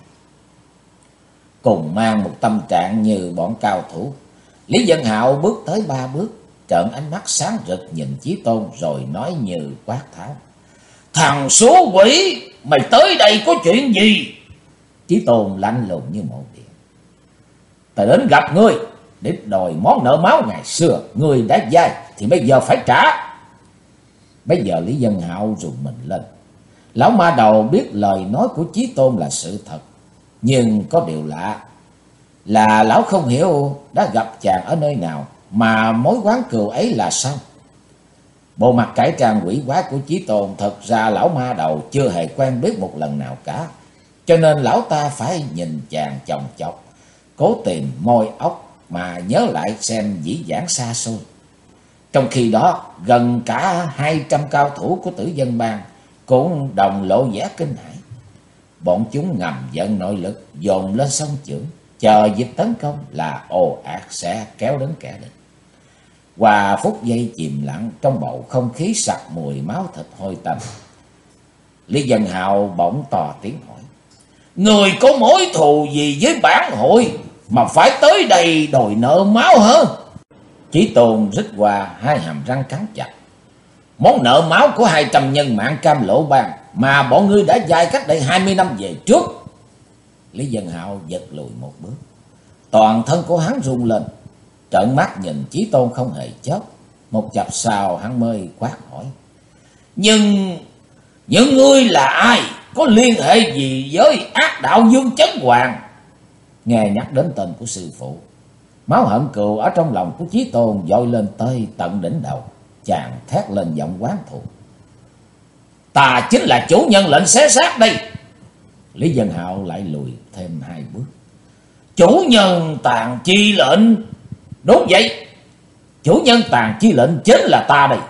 Cùng mang một tâm trạng như bọn cao thủ, Lý Dân Hạo bước tới 3 bước, trợn ánh mắt sáng rực nhìn Chí Tôn rồi nói như quát tháo: thằng số quỷ, mày tới đây có chuyện gì? Chí Tôn lạnh lùng như một điện: ta đến gặp ngươi để đòi món nợ máu ngày xưa, ngươi đã dai thì bây giờ phải trả. Bây giờ Lý Dân Hạo rùng mình lên. Lão ma đầu biết lời nói của Chí Tôn là sự thật, nhưng có điều lạ là lão không hiểu đã gặp chàng ở nơi nào, mà mối oán cừu ấy là sao. Bộ mặt cải trang quỷ quái của Chí Tôn thật ra lão ma đầu chưa hề quen biết một lần nào cả, cho nên lão ta phải nhìn chàng chòng chọc, cố tìm môi óc mà nhớ lại xem dĩ vãng xa xôi. Trong khi đó, gần cả 200 cao thủ của Tử Dân Bang cũng đồng lộ vẻ kinh hãi. Bọn chúng ngầm vận nội lực dồn lên sông chưởng, chờ dịp tấn công là ồ ạt sẽ kéo đến kẻ địch. Qua phút giây chìm lặng trong bầu không khí sặc mùi máu thịt hôi tanh, Lý Dân Hạo bỗng to tiếng hỏi: người có mối thù gì với bản hội mà phải tới đây đòi nợ máu hả? Chí Tôn rít qua, hai hàm răng cắn chặt: món nợ máu của 200 nhân mạng Cam Lộ Bang mà bọn ngươi đã dai cách đây 20 năm về trước. Lý Dân Hạo giật lùi một bước, toàn thân của hắn rung lên, trợn mắt nhìn Chí Tôn không hề chớp. Một chập sau hắn mới quát hỏi: nhưng những ngươi là ai, có liên hệ gì với ác đạo Dương Chấn Hoàng? Nghe nhắc đến tên của sư phụ, máu hận cừu ở trong lòng của Chí Tôn dội lên tới tận đỉnh đầu. Chàng thét lên giọng oán thù: ta chính là chủ nhân lệnh xé xác đây. Lý Dân Hạo lại lùi thêm 2 bước: chủ nhân tàn chi lệnh? Đúng vậy, chủ nhân tàn chi lệnh chính là ta đây.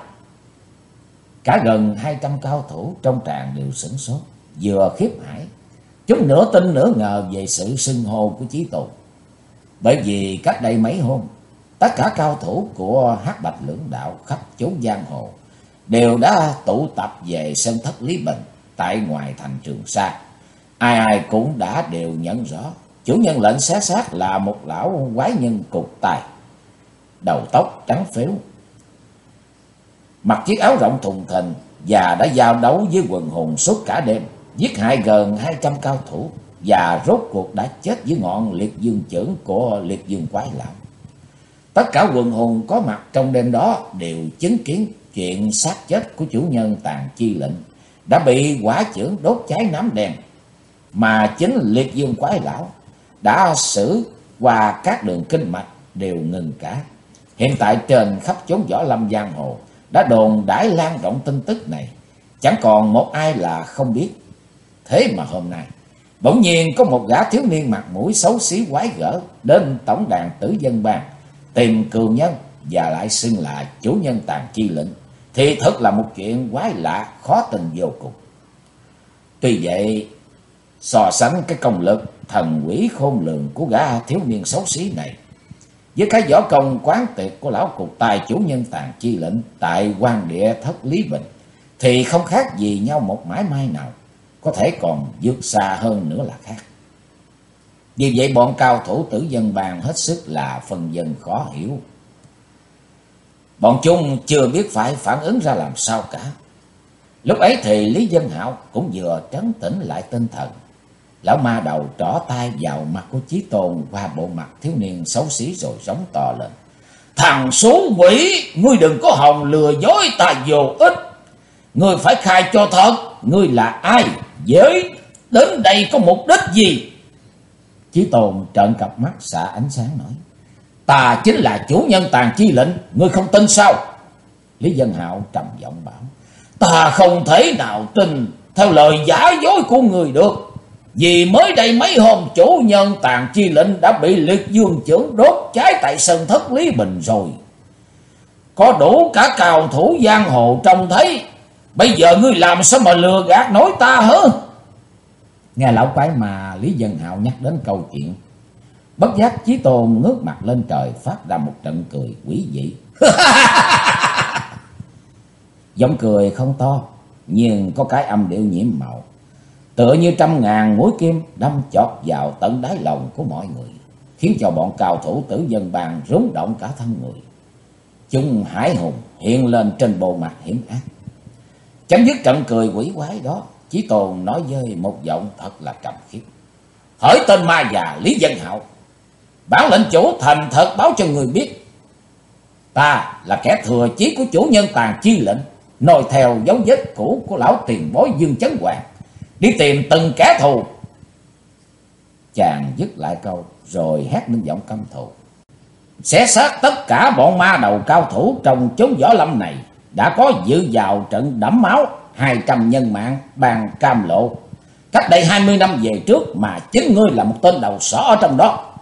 Cả gần 200 cao thủ trong tràng đều sửng sốt, vừa khiếp hãi, chúng nửa tin nửa ngờ về sự xưng hô của Chí Tôn. Bởi vì cách đây mấy hôm, tất cả cao thủ của Hắc Bạch Lưỡng Đạo khắp chốn giang hồ đều đã tụ tập về sân thất Lý Bình tại ngoài thành Trường Sa. Ai ai cũng đã đều nhận rõ chủ nhân lệnh xé xác là một lão quái nhân cục tài, đầu tóc trắng phếu, mặc chiếc áo rộng thùng thình, và đã giao đấu với quần hùng suốt cả đêm, giết hại gần 200 cao thủ, và rốt cuộc đã chết dưới ngọn liệt dương chưởng của liệt dương quái lão. Tất cả quần hùng có mặt trong đêm đó đều chứng kiến chuyện xác chết của chủ nhân tàn chi lệnh đã bị hỏa chưởng đốt cháy nám đen, mà chính liệt dương quái lão đã xử qua các đường kinh mạch đều ngừng cả. Hiện tại trên khắp chốn võ lâm giang hồ đã đồn đãi lan rộng tin tức này, chẳng còn một ai là không biết. Thế mà hôm nay bỗng nhiên có một gã thiếu niên mặt mũi xấu xí quái gở đến tổng đàn Tử Dân Bang tìm cừu nhân, và lại xưng là chủ nhân tàn chi lệnh, thì thật là một chuyện quái lạ khó tin vô cùng. Tuy vậy, So sánh cái công lực thần quỷ khôn lường của gã thiếu niên xấu xí này với cái võ công quán tuyệt của lão cục tài chủ nhân Tàn Chi Lệnh tại Quan Địa Thất Lý Bình thì không khác gì nhau một mảy may nào, có thể còn vượt xa hơn nữa là khác. Vì vậy bọn cao thủ Tử Dân Bang hết sức là phân vân khó hiểu. Bọn chúng chưa biết phải phản ứng ra làm sao cả. Lúc ấy thì Lý Dân Hạo cũng vừa trấn tĩnh lại tinh thần. Lão ma đầu trỏ tay vào mặt của Chí Tôn qua bộ mặt thiếu niên xấu xí rồi giống to lên: "Thằng số quỷ, ngươi đừng có hòng lừa dối ta vô ích. Ngươi phải khai cho thật, ngươi là ai, với đến đây có mục đích gì?" Chí Tôn trợn cặp mắt xạ ánh sáng nói: "Ta chính là chủ nhân Tàn Chi Lệnh, ngươi không tin sao?" Lý Dân Hạo trầm giọng bảo: "Ta không thể nào tin theo lời giả dối của người được. Vì mới đây mấy hôm chủ nhân Tàn Chi Lệnh đã bị Liệt Dương trưởng đốt cháy tại sân Thất Lý Bình rồi. Có đủ cả cao thủ giang hồ trông thấy. Bây giờ ngươi làm sao mà lừa gạt nói ta hả?" Nghe lão quái mà Lý Dân Hạo nhắc đến câu chuyện, bất giác Chí Tôn ngước mặt lên trời phát ra một trận cười quỷ dị. Giọng cười không to, nhưng có cái âm điệu nhiễm màu, tựa như trăm ngàn mũi kim đâm chọt vào tận đáy lòng của mọi người, khiến cho bọn cao thủ Tử Dân Bang rúng động cả thân người. Chúng hải hùng hiện lên trên bộ mặt hiểm ác. Chấm dứt trận cười quỷ quái đó, Chí Tôn nói với một giọng thật là trầm khiếp: "Hỡi tên ma già Lý Dân Hạo, bản lệnh chủ thành thật báo cho người biết, ta là kẻ thừa chí của chủ nhân Tàn Chi Lệnh, noi theo dấu vết cũ của lão tiền bối Dương Chấn Hoàng, đi tìm từng kẻ thù." Chàng dứt lại câu rồi hét lên giọng căm thù: "Xé xác tất cả bọn ma đầu cao thủ trong chốn võ lâm này đã có dự vào trận đẫm máu 200 nhân mạng bàn Cam Lộ cách đây 20 năm về trước, mà chính ngươi là một tên đầu sỏ ở trong đó."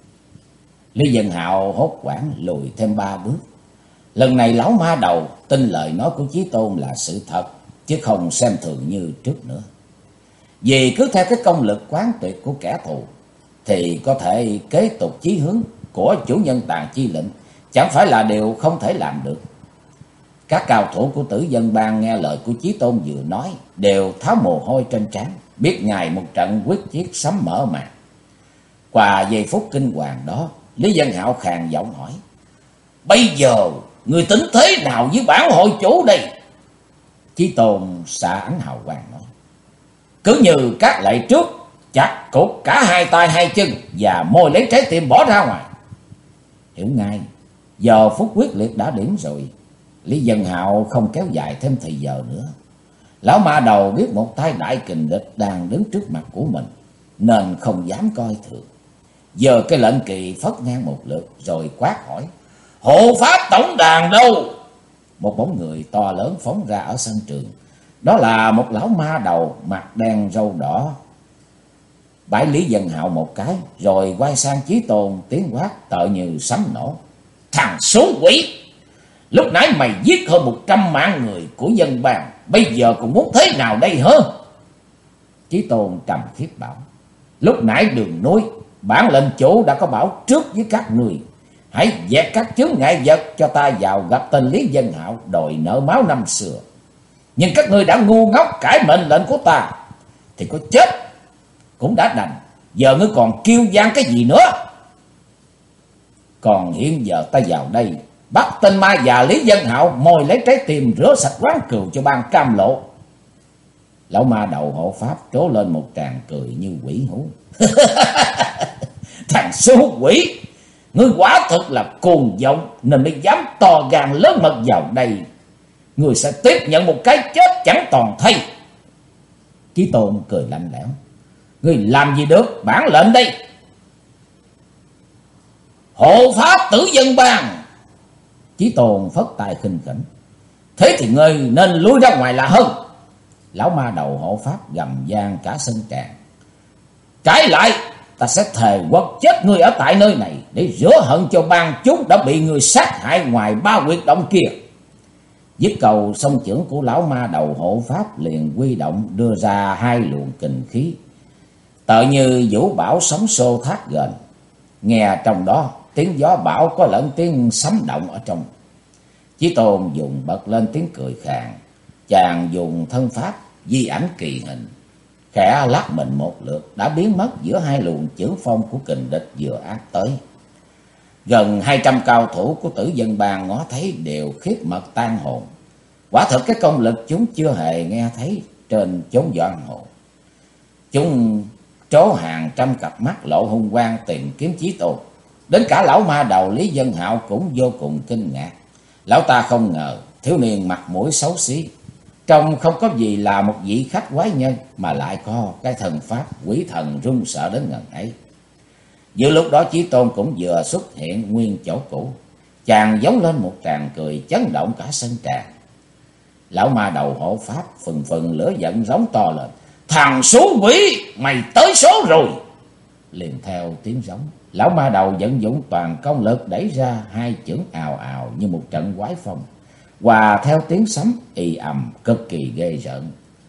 Lý Dân Hạo hốt hoảng lùi thêm 3 bước. Lần này lão ma đầu tin lời nói của Chí Tôn là sự thật, chứ không xem thường như trước nữa. Vì cứ theo cái công lực quán tuyệt của kẻ thù thì có thể kế tục chí hướng của chủ nhân Tàn Chi Lệnh chẳng phải là điều không thể làm được. Các cao thủ của Tử Dân Bang nghe lời của Chí Tôn vừa nói đều tháo mồ hôi trên trán, biết ngài một trận quyết chiến sấm mở màn. Qua giây phút kinh hoàng đó, Lý Dân Hạo khàn giọng hỏi: "Bây giờ người tính thế nào với bản hội chủ đây?" Chí Tôn xạ ánh hào quang nói: "Cứ như các lệ trước, chặt cột cả hai tay hai chân và môi lấy trái tim bỏ ra ngoài." Hiểu ngay, giờ phút quyết liệt đã đến rồi. Lý Dân Hạo không kéo dài thêm thời giờ nữa. Lão ma đầu biết một tay đại kình địch đang đứng trước mặt của mình, nên không dám coi thường. Giờ cái lệnh kỳ phất ngang một lượt rồi quát hỏi: "Hộ pháp tổng đàn đâu?" Một bóng người to lớn phóng ra ở sân trường. Đó là một lão ma đầu mặt đen râu đỏ. Bãi Lý Dân Hạo một cái rồi quay sang Chí Tôn, tiếng quát tợ như sấm nổ: "Thằng số quỷ! Lúc nãy mày giết hơn 100 mạng người của dân bang, bây giờ còn muốn thế nào đây hả?" Chí Tôn trầm khiếp bảo: "Lúc nãy đường núi, bản lệnh chủ đã có bảo trước với các người, hãy dẹp các chướng ngại vật cho ta vào gặp tên Lý Dân Hạo đòi nợ máu năm xưa. Nhưng các ngươi đã ngu ngốc cãi mệnh lệnh của ta, thì có chết cũng đã đành. Giờ ngươi còn kêu gian cái gì nữa? Còn hiện giờ ta vào đây bắt tên ma già Lý Dân Hạo mồi lấy trái tim rửa sạch quán cừu cho ban Cam Lộ." Lão ma đầu hộ pháp trố lên một tràng cười như quỷ hú: "Thằng số quỷ, ngươi quả thật là cuồng vọng nên mới dám to gan lớn mật vào đây. Ngươi sẽ tiếp nhận một cái chết chẳng toàn thây." Chí Tôn cười lạnh lẽo: "Ngươi làm gì được bản lệnh đây?" "Hộ pháp Tử Dân Bang!" Chí Tôn phất tay khinh khỉnh: "Thế thì ngươi nên lui ra ngoài là hơn." Lão ma đầu hộ pháp gầm gian cả sân tràng: "Trái lại, ta sẽ thề quật chết ngươi ở tại nơi này để rửa hận cho bang chúng đã bị ngươi sát hại ngoài 3 huyệt động kia." Dứt cầu, song chưởng của lão ma đầu hộ pháp liền huy động đưa ra 2 luồng kình khí. tựa như vũ bão sóng xô thác gần. Nghe trong đó tiếng gió bão có lẫn tiếng sấm động ở trong. Chí Tôn dùng bật lên tiếng cười khàn. Chàng dùng thân pháp di ảnh kỳ hình, khẽ lắc mình một lượt đã biến mất giữa hai luồng chưởng phong của kình địch vừa áp tới. Gần 200 cao thủ của Tử Dân Bang ngó thấy đều khiếp mật tan hồn. Quả thật cái công lực chúng chưa hề nghe thấy trên chốn giang hồ. Chúng trố hàng trăm cặp mắt lộ hung quang tìm kiếm Chí Tôn. Đến cả lão ma đầu Lý Dân Hạo cũng vô cùng kinh ngạc. Lão ta không ngờ thiếu niên mặt mũi xấu xí, trông không có gì là một vị khách quái nhân, mà lại có cái thần pháp quỷ thần run sợ đến ngần ấy. Giữa lúc đó Chí Tôn cũng vừa xuất hiện nguyên chỗ cũ. Chàng giống lên một tràng cười chấn động cả sân tràng. Lão ma đầu hộ pháp phừng phừng lửa giận rống to lên: "Thằng số quỷ, mày tới số rồi!" Liền theo tiếng giống, lão ma đầu vận dụng toàn công lực đẩy ra hai chưởng ào ào như một trận quái phong, hòa theo tiếng sấm ì ầm cực kỳ ghê rợn.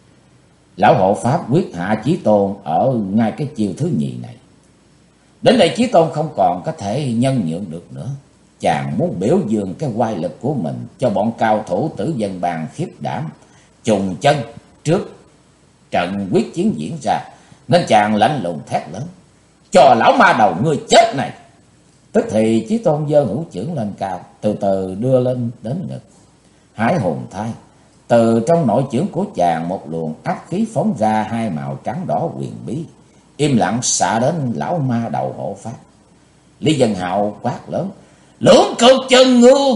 Lão hộ pháp quyết hạ Chí Tôn ở ngay cái chiều thứ nhì này. Đến đây Chí Tôn không còn có thể nhân nhượng được nữa. Chàng muốn biểu dương cái oai lực của mình cho bọn cao thủ Tử Dân Bang khiếp đảm, trùng chân trước trận quyết chiến diễn ra, nên chàng lạnh lùng thét lớn: "Cho lão ma đầu ngươi chết này!" Tức thì Chí Tôn giơ hữu chưởng lên cao, từ từ đưa lên đến ngực. Hải hồn thai, từ trong nội chưởng của chàng một luồng áp khí phóng ra hai màu trắng đỏ huyền bí, im lặng xạ đến lão ma đầu hộ pháp. Lý Dân Hạo quát lớn: "Lưỡng cực chân ngương!"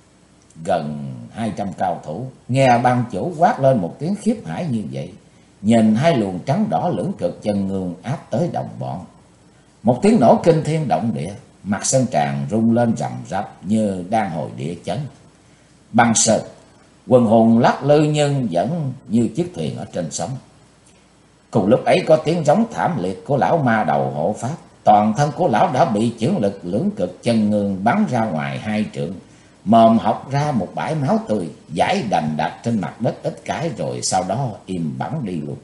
Gần 200 cao thủ nghe ban chủ quát lên một tiếng khiếp hải như vậy, nhìn hai luồng trắng đỏ lưỡng cực chân ngương áp tới đồng bọn. Một tiếng nổ kinh thiên động địa, mặt sân tràng rung lên rầm rập như đang hồi địa chấn. Băng sơn, quần hùng lắc lư nhưng vẫn như chiếc thuyền ở trên sóng. Cùng lúc ấy có tiếng giống thảm liệt của lão ma đầu hộ pháp. Toàn thân của lão đã bị chưởng lực lưỡng cực chân ngương bắn ra ngoài hai trượng, mồm học ra một bãi máu tươi, dãi đành đạch trên mặt đất ít cái, rồi sau đó im bắn đi luôn.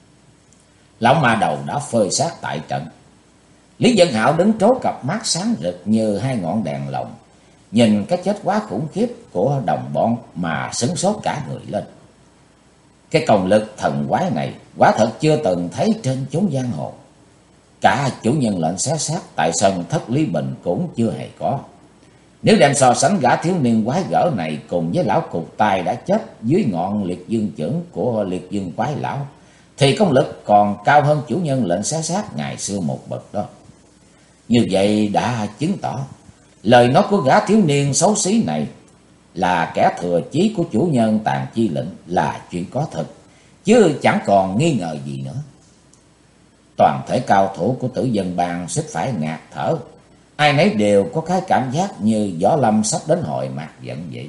Lão ma đầu đã phơi xác tại trận. Lý Dân Hạo đứng trố cặp mắt sáng rực như hai ngọn đèn lồng, nhìn cái chết quá khủng khiếp của đồng bọn mà sửng sốt cả người lên. Cái công lực thần quái này quả thật chưa từng thấy trên chốn giang hồ. Cả chủ nhân lệnh xé xác tại sân Thất Lý Bình cũng chưa hề có. Nếu đem so sánh gã thiếu niên quái gở này cùng với lão cục tài đã chết dưới ngọn liệt dương chưởng của liệt dương quái lão, thì công lực còn cao hơn chủ nhân lệnh xé xác ngày xưa một bậc đó. Như vậy đã chứng tỏ lời nói của gã thiếu niên xấu xí này là kẻ thừa chí của chủ nhân Tàn Chi Lệnh là chuyện có thật, chứ chẳng còn nghi ngờ gì nữa. Toàn thể cao thủ của Tử Dân Bang xích phải ngạt thở, ai nấy đều có cái cảm giác như võ lâm sắp đến hồi mạc giận vậy.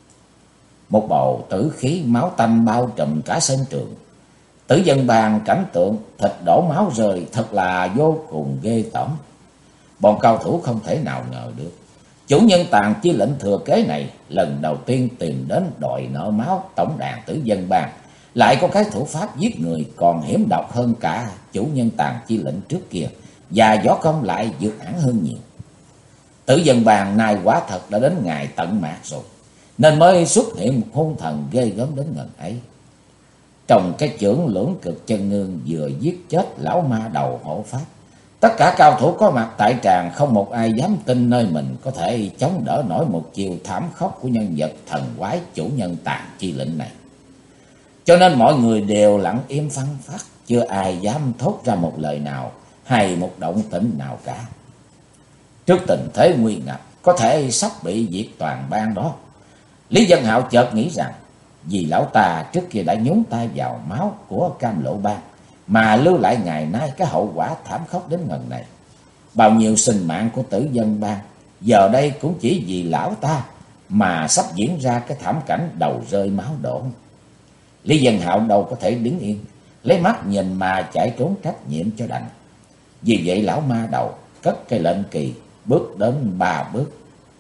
Một bầu tử khí máu tanh bao trùm cả sân trường. Tử Dân Bang cảnh tượng thịt đổ máu rơi thật là vô cùng ghê tởm. Bọn cao thủ không thể nào ngờ được chủ nhân Tàn Chi Lệnh thừa kế này lần đầu tiên tìm đến đòi nợ máu tổng đàn Tử Dân Bang lại có cái thủ pháp giết người còn hiểm độc hơn cả chủ nhân Tàn Chi Lệnh trước kia, và võ công lại vượt hẳn hơn nhiều. Tử Dân Bang nay quả thật đã đến ngày tận mạc rồi, nên mới xuất hiện một hung thần ghê gớm đến ngần ấy. Trong cái chưởng lưỡng cực chân ngương vừa giết chết lão ma đầu hộ pháp, tất cả cao thủ có mặt tại tràng không một ai dám tin nơi mình có thể chống đỡ nổi một chiều thảm khốc của nhân vật thần quái chủ nhân Tàn Chi Lệnh này. Cho nên mọi người đều lặng im phăng phắc, chưa ai dám thốt ra một lời nào hay một động tĩnh nào cả. Trước tình thế nguy ngập có thể sắp bị diệt toàn bang đó, Lý Dân Hạo chợt nghĩ rằng vì lão ta trước kia đã nhúng tay vào máu của Cam Lộ Bang mà lưu lại ngày nay cái hậu quả thảm khốc đến ngần này. Bao nhiêu sinh mạng của Tử Dân Bang giờ đây cũng chỉ vì lão ta mà sắp diễn ra cái thảm cảnh đầu rơi máu đổ. Lý Dân Hạo đâu có thể đứng yên lấy mắt nhìn mà chạy trốn trách nhiệm cho đành. Vì vậy lão ma đầu cất cây lệnh kỳ bước đến 3 bước,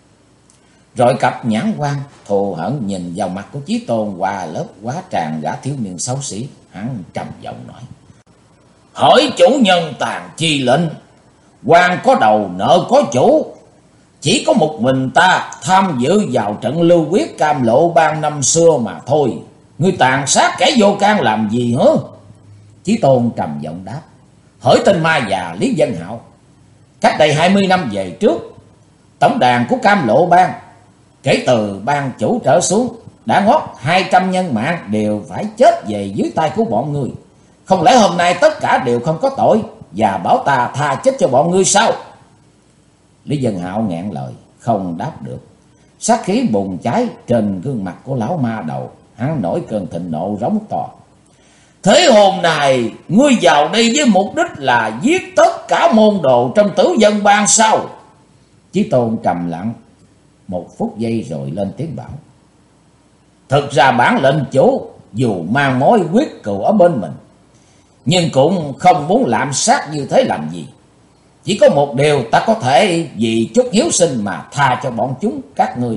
rồi cặp nhãn quan thù hận nhìn vào mặt của Chí Tôn qua lớp quá tràn gã thiếu niên xấu xí. Hắn trầm giọng nói: Hỏi chủ nhân tàn chi lệnh, quan có đầu nợ có chủ. Chỉ có một mình ta tham dự vào trận lưu quyết Cam Lộ Bang năm xưa mà thôi. Ngươi tàn sát kẻ vô can làm gì hả? Chí Tôn trầm giọng đáp. Hỡi tên ma già Lý Dân Hạo, cách đây 20 năm về trước, tổng đàn của Cam Lộ Bang, kể từ bang chủ trở xuống, đã ngót 200 nhân mạng đều phải chết về dưới tay của bọn ngươi. Không lẽ hôm nay tất cả đều không có tội và bảo ta tha chết cho bọn ngươi sao? Lý Dân Hạo nghẹn lời, không đáp được. Sát khí bùng cháy trên gương mặt của lão ma đầu, hắn nổi cơn thịnh nộ rống to. Thế hôm nay ngươi vào đây với mục đích là giết tất cả môn đồ trong Tử Dân Bang sao? Chí Tôn trầm lặng một phút giây rồi lên tiếng bảo. Thực ra bản lệnh chủ dù mang mối quyết cừu ở bên mình, nhưng cũng không muốn lạm sát như thế làm gì. Chỉ có một điều ta có thể vì chút hiếu sinh mà tha cho bọn chúng các ngươi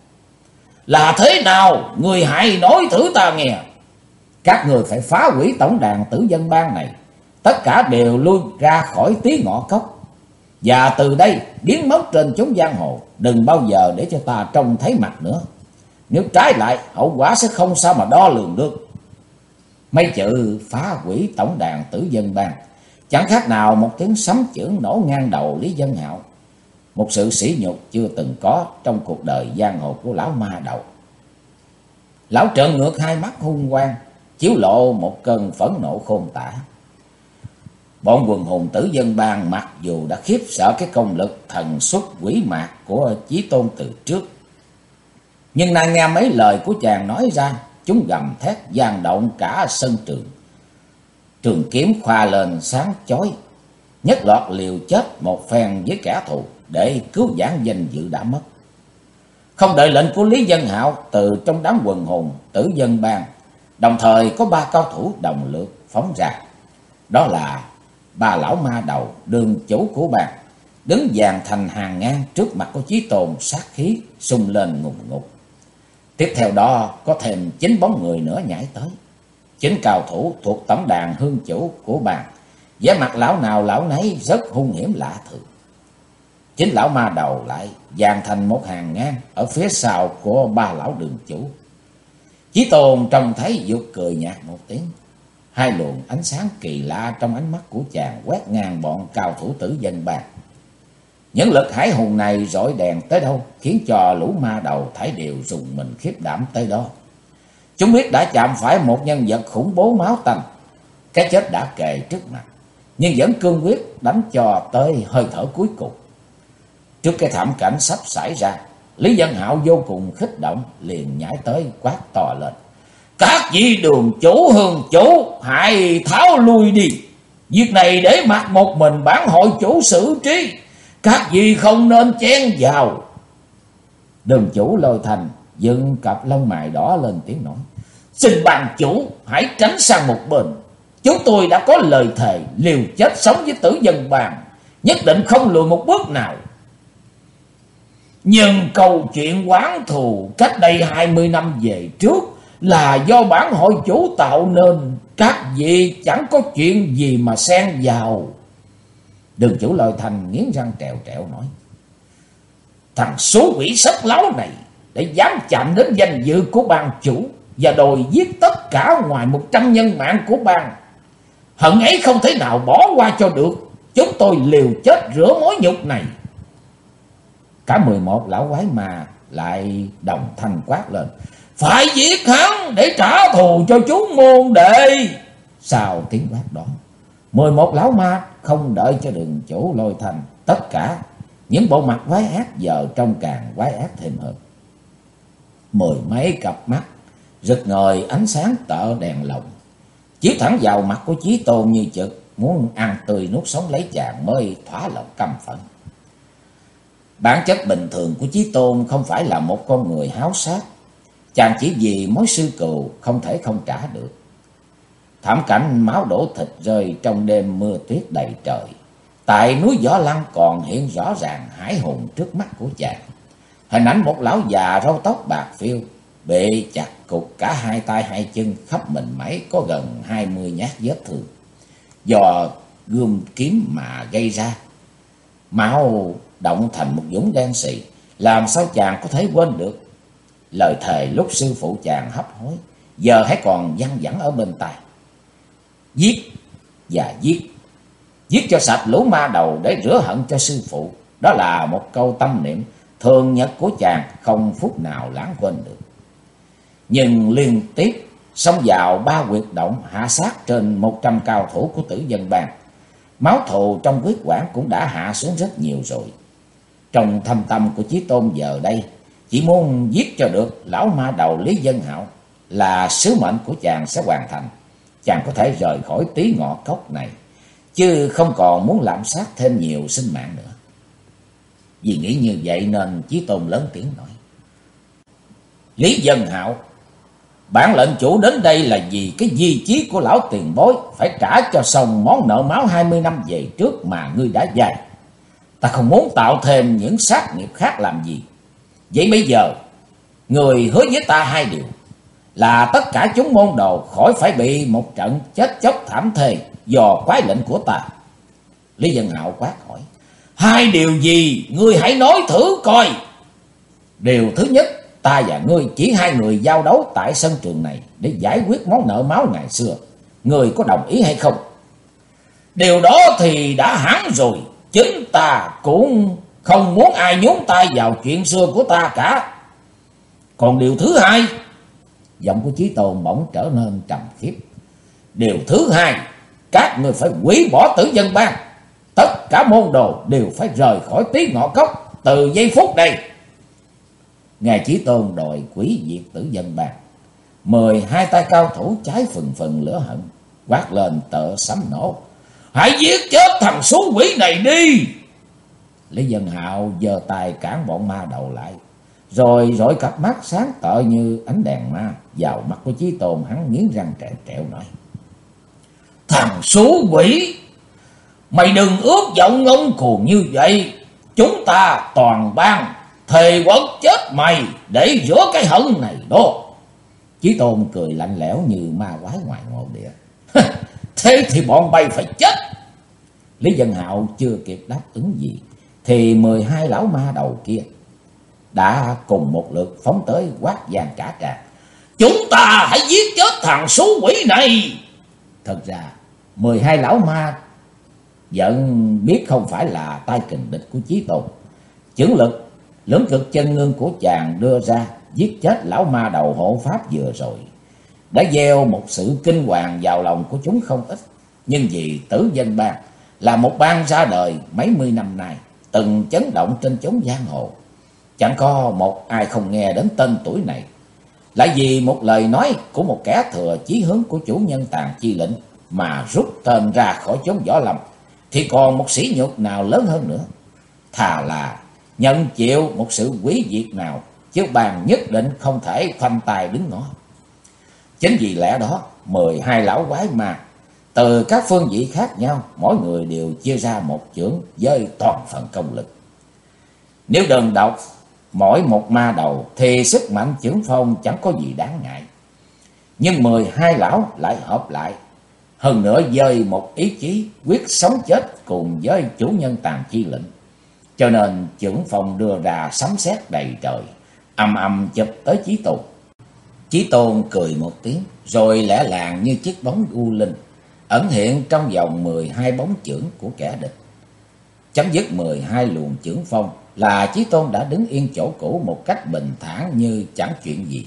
là thế nào? Ngươi hãy nói thử ta nghe. Các ngươi phải phá hủy tổng đàn Tử Dân Bang này, tất cả đều lui ra khỏi Tí Ngọ Cốc, và từ đây biến mất trên chốn giang hồ. Đừng bao giờ để cho ta trông thấy mặt nữa. Nếu trái lại, hậu quả sẽ không sao mà đo lường được. Mấy chữ phá hủy tổng đàn Tử Dân Bang chẳng khác nào một tiếng sấm chưởng nổ ngang đầu Lý Dân Hạo. Một sự sỉ nhục chưa từng có trong cuộc đời giang hồ của lão ma đầu. Lão trợn ngược hai mắt hung quang, chiếu lộ một cơn phẫn nộ khôn tả. Bọn quần hùng Tử Dân Bang mặc dù đã khiếp sợ cái công lực thần xuất quỷ mạc của Chí Tôn từ trước, nhưng nàng nghe mấy lời của chàng nói ra, chúng gầm thét vang động cả sân trường. Trường kiếm khoa lên sáng chói, nhất loạt liều chết một phen với kẻ thù để cứu vãn danh dự đã mất. Không đợi lệnh của Lý Dân Hạo, từ trong đám quần hùng Tử Dân Bang đồng thời có ba cao thủ đồng lượt phóng ra. Đó là ba lão ma đầu đường chủ của bang, đứng dàn thành hàng ngang trước mặt của Chí Tôn, sát khí xung lên ngùn ngụt. Tiếp theo đó có thêm 9 bóng người nữa nhảy tới. 9 cao thủ thuộc tổng đàn hương chủ của bang, vẻ mặt lão nào lão nấy rất hung hiểm lạ thường. 9 lão ma đầu lại dàn thành một hàng ngang ở phía sau của ba lão đường chủ. Chí Tôn trông thấy vụt cười nhạt một tiếng. Hai luồng ánh sáng kỳ lạ trong ánh mắt của chàng quét ngang bọn cao thủ Tử Dân Bang. Những lực hải hùng này rọi đèn tới đâu khiến cho lũ ma đầu thảy đều rùng mình khiếp đảm tới đó. Chúng biết đã chạm phải một nhân vật khủng bố máu tanh, cái chết đã kề trước mặt, nhưng vẫn cương quyết đánh cho tới hơi thở cuối cùng. Trước cái thảm cảnh sắp xảy ra, Lý Dân Hạo vô cùng kích động, liền nhảy tới quát to lên. Các vị đường chủ hương chủ hãy tháo lui đi. Việc này để mặc một mình bản hội chủ xử trí, các vị không nên chen vào. Đường chủ Lôi Thành dựng cặp lông mày đỏ lên tiếng nói. Xin bàn chủ hãy tránh sang một bên. Chúng tôi đã có lời thề liều chết sống với Tử Dân Bang, nhất định không lùi một bước nào. Nhưng câu chuyện oán thù cách đây 20 năm về trước là do bản hội chủ tạo nên, các vị chẳng có chuyện gì mà xen vào. Đường chủ Lôi Thành nghiến răng trèo trẹo nói. Thằng số quỷ sắc láo này để dám chạm đến danh dự của bang chủ và đòi giết tất cả ngoài 100 nhân mạng của bang. Hận ấy không thể nào bỏ qua cho được. Chúng tôi liều chết rửa mối nhục này. Cả 11 lão quái mà lại đồng thanh quát lên. Phải giết hắn để trả thù cho chúng môn đệ. Sau tiếng quát đó, 11 lão ma không đợi cho đường chủ Lôi Thành, tất cả những bộ mặt quái ác giờ trông càng quái ác thêm hơn. 10 mấy cặp mắt rực ngời ánh sáng tợ đèn lồng chiếu thẳng vào mặt của Chí Tôn như chực muốn ăn tươi nuốt sống lấy chàng mới thỏa lòng căm phẫn. Bản chất bình thường của Chí Tôn không phải là một con người háo sát. Chàng chỉ vì mối sư cừu không thể không trả được. Thảm cảnh máu đổ thịt rơi trong đêm mưa tuyết đầy trời tại núi Võ Lăng còn hiện rõ ràng hãi hùng trước mắt của chàng. Hình ảnh một lão già râu tóc bạc phiêu, bị chặt cụt cả hai tay hai chân, khắp mình máy có gần 20 nhát vết thương. do gươm kiếm mà gây ra. Máu động thành một vũng đen sì, làm sao chàng có thể quên được. Lời thề lúc sư phụ chàng hấp hối, giờ hãy còn văng vẳng ở bên tai. Giết và giết, giết cho sạch lũ ma đầu để rửa hận cho sư phụ. Đó là một câu tâm niệm thường nhật của chàng, không phút nào lãng quên được. Nhưng liên tiếp xông vào 3 huyệt động, hạ sát trên 100 cao thủ của Tử Dân Bang. Máu thù trong huyết quản cũng đã hạ xuống rất nhiều rồi. Trong thâm tâm của Chí Tôn giờ đây chỉ muốn giết cho được lão ma đầu Lý Dân Hạo là sứ mệnh của chàng sẽ hoàn thành. Chàng có thể rời khỏi Tí Ngọ Cốc này, chứ không còn muốn lạm sát thêm nhiều sinh mạng nữa. Vì nghĩ như vậy nên Chí Tôn lớn tiếng nói: Lý Dân Hạo, bản lệnh chủ đến đây là vì cái di chí của lão tiền bối, phải trả cho xong món nợ máu 20 năm về trước mà ngươi đã vay. Ta không muốn tạo thêm những sát nghiệp khác làm gì. Vậy bây giờ người hứa với ta 2 điều: là tất cả chúng môn đồ khỏi phải bị một trận chết chóc thảm thê do quái lệnh của ta. Lý Dân Hạo quát hỏi: 2 điều gì? Ngươi hãy nói thử coi. Điều thứ nhất, ta và ngươi chỉ 2 người giao đấu tại sân trường này để giải quyết món nợ máu ngày xưa. Ngươi có đồng ý hay không? Điều đó thì đã hẳn rồi. Chính ta cũng không muốn ai nhúng tay vào chuyện xưa của ta cả. Còn điều thứ hai, giọng của Chí Tôn bỗng trở nên trầm khiếp. Điều thứ hai, các ngươi phải hủy bỏ Tử Dân Bang. Tất cả môn đồ đều phải rời khỏi Tí Ngọ Cốc từ giây phút này. Ngài Chí Tôn đòi hủy diệt Tử Dân Bang. 12 tay cao thủ cháy phừng phừng lửa hận, quát lên tợ sấm nổ: Hãy giết chết thằng xú quỷ này đi! Lý Dân Hạo giơ tay cản bọn ma đầu lại, rồi dội cặp mắt sáng tợ như ánh đèn ma vào mặt của Chí Tôn. Hắn nghiến răng trẹo trẹo nói: Thằng xú quỷ, mày đừng ước vọng ngông cuồng như vậy. Chúng ta toàn bang thề quật chết mày để rửa cái hận này đó. Chí Tôn cười lạnh lẽo như ma quái ngoài ngộ địa. Thế thì bọn bay phải chết. Lý Dân Hạo chưa kịp đáp ứng gì thì 12 lão ma đầu kia đã cùng một lượt phóng tới quát vang cả tràng: Chúng ta hãy giết chết thằng xú quỷ này! Thật ra 12 lão ma vẫn biết không phải là tay kình địch của Chí Tôn. Chưởng lực lưỡng cực chân ngưng của chàng đưa ra giết chết lão ma đầu hộ pháp vừa rồi đã gieo một sự kinh hoàng vào lòng của chúng không ít. Nhưng vì Tử Dân Bang là một bang ra đời mấy mươi năm nay, từng chấn động trên chốn giang hồ, chẳng có một ai không nghe đến tên tuổi này. Lại vì một lời nói của một kẻ thừa chí hướng của chủ nhân Tàn Chi Lĩnh mà rút tên ra khỏi chốn võ lâm, thì còn một sỉ nhục nào lớn hơn nữa. Thà là nhận chịu một sự quý diệt nào, chứ bang nhất định không thể khoanh tay đứng ngó. Chính vì lẽ đó 12 lão quái ma từ các phương vị khác nhau, mỗi người đều chia ra một chưởng với toàn phần công lực. Nếu đơn độc mỗi một ma đầu thì sức mạnh chưởng phong chẳng có gì đáng ngại. Nhưng 12 lão lại hợp lại, hơn nữa với một ý chí quyết sống chết cùng với chủ nhân Tàn Chi Lĩnh, cho nên chưởng phong đưa ra sấm sét đầy trời, ầm ầm chụp tới Chí Tôn. Chí Tôn cười một tiếng, rồi lẻ làng như chiếc bóng u linh ẩn hiện trong vòng 12 bóng chưởng của kẻ địch. Chấm dứt 12 luồng chưởng phong là Chí Tôn đã đứng yên chỗ cũ một cách bình thản như chẳng chuyện gì.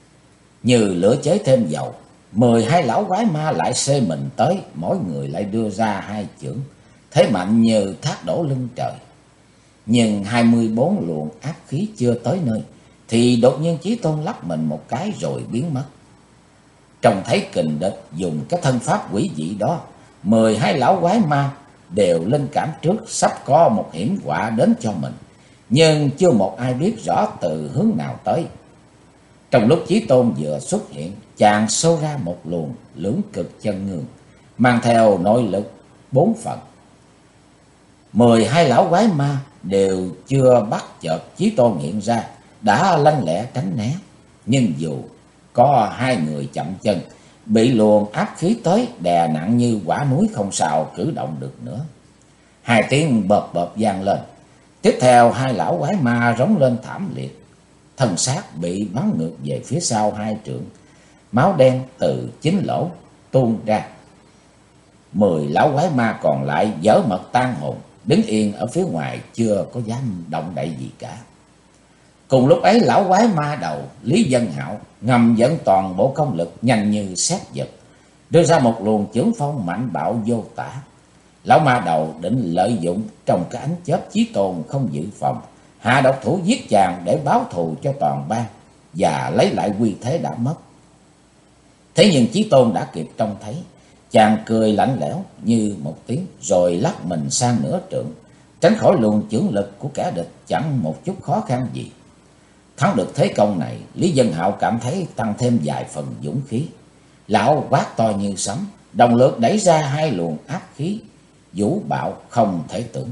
Như lửa cháy thêm dầu, 12 lão quái ma lại xê mình tới, mỗi người lại đưa ra 2 chưởng, thế mạnh như thác đổ lưng trời. Nhưng 24 luồng áp khí chưa tới nơi thì đột nhiên Chí Tôn lắc mình một cái rồi biến mất. Trông thấy kình địch dùng cái thân pháp quỷ dị đó, 12 lão quái ma đều linh cảm trước sắp có một hiểm họa đến cho mình, nhưng chưa một ai biết rõ từ hướng nào tới. Trong lúc Chí Tôn vừa xuất hiện, chàng xô ra một luồng lưỡng cực chân ngương, mang theo nội lực 4 phần. 12 lão quái ma đều chưa bắt chợt Chí Tôn hiện ra, đã lanh lẹ tránh né. Nhưng dù có 2 người chậm chân bị luồng áp khí tới đè nặng như quả núi, không sao cử động được nữa. Hai tiếng bợp bợp vang lên. Tiếp theo hai lão quái ma rống lên thảm liệt, thân xác bị bắn ngược về phía sau 2 trượng, máu đen từ chính lỗ tuôn ra. 10 lão quái ma còn lại dở mật tan hồn, đứng yên ở phía ngoài chưa có dám động đậy gì cả. Cùng lúc ấy, lão quái ma đầu Lý Dân Hạo ngầm dẫn toàn bộ công lực nhanh như sét giật, đưa ra một luồng chưởng phong mạnh bạo vô tả. Lão ma đầu định lợi dụng trong cái ánh chớp Chí Tôn không dự phòng, hạ độc thủ giết chàng để báo thù cho toàn bang và lấy lại uy thế đã mất. Thế nhưng Chí Tôn đã kịp trông thấy, chàng cười lạnh lẽo như một tiếng rồi lắc mình sang nửa trượng, tránh khỏi luồng chưởng lực của kẻ địch chẳng một chút khó khăn gì. Thắng được thế công này, Lý Dân Hạo cảm thấy tăng thêm vài phần dũng khí. Lão quát to như sấm, đồng lượt đẩy ra 2 luồng áp khí vũ bạo không thể tưởng.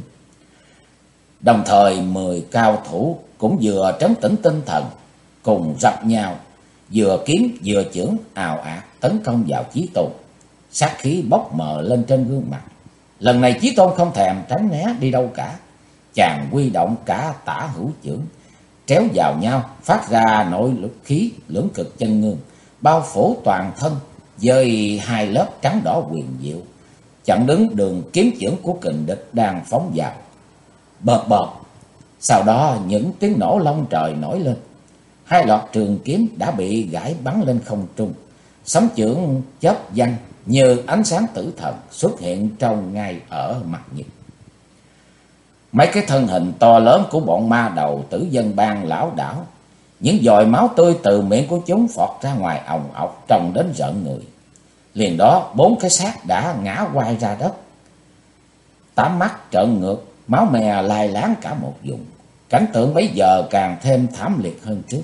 Đồng thời 10 cao thủ cũng vừa trấn tĩnh tinh thần, cùng rập nhau, vừa kiếm vừa chưởng ào ạt tấn công vào Chí Tôn. Sát khí bốc mờ lên trên gương mặt. Lần này Chí Tôn không thèm tránh né đi đâu cả, chàng huy động cả tả hữu chưởng tréo vào nhau, phát ra nội lực khí lưỡng cực chân ngương, bao phủ toàn thân với 2 lớp trắng đỏ huyền diệu, chặn đứng đường kiếm chưởng của kình địch đang phóng vào. Bợp bợp, sau đó những tiếng nổ long trời nổi lên. 2 loạt trường kiếm đã bị gãi bắn lên không trung, sấm chưởng chớp văng như ánh sáng tử thần xuất hiện trong ngay ở mặt nhật. Mấy cái thân hình to lớn của bọn ma đầu Tử Dân Bang lão đảo, những giọt máu tươi từ miệng của chúng phọt ra ngoài òng ọc, trông đến rợn người. Liền đó 4 cái xác đã ngã quay ra đất, 8 mắt trợn ngược, máu me lai láng cả một vùng. Cảnh tượng bấy giờ càng thêm thảm liệt hơn trước.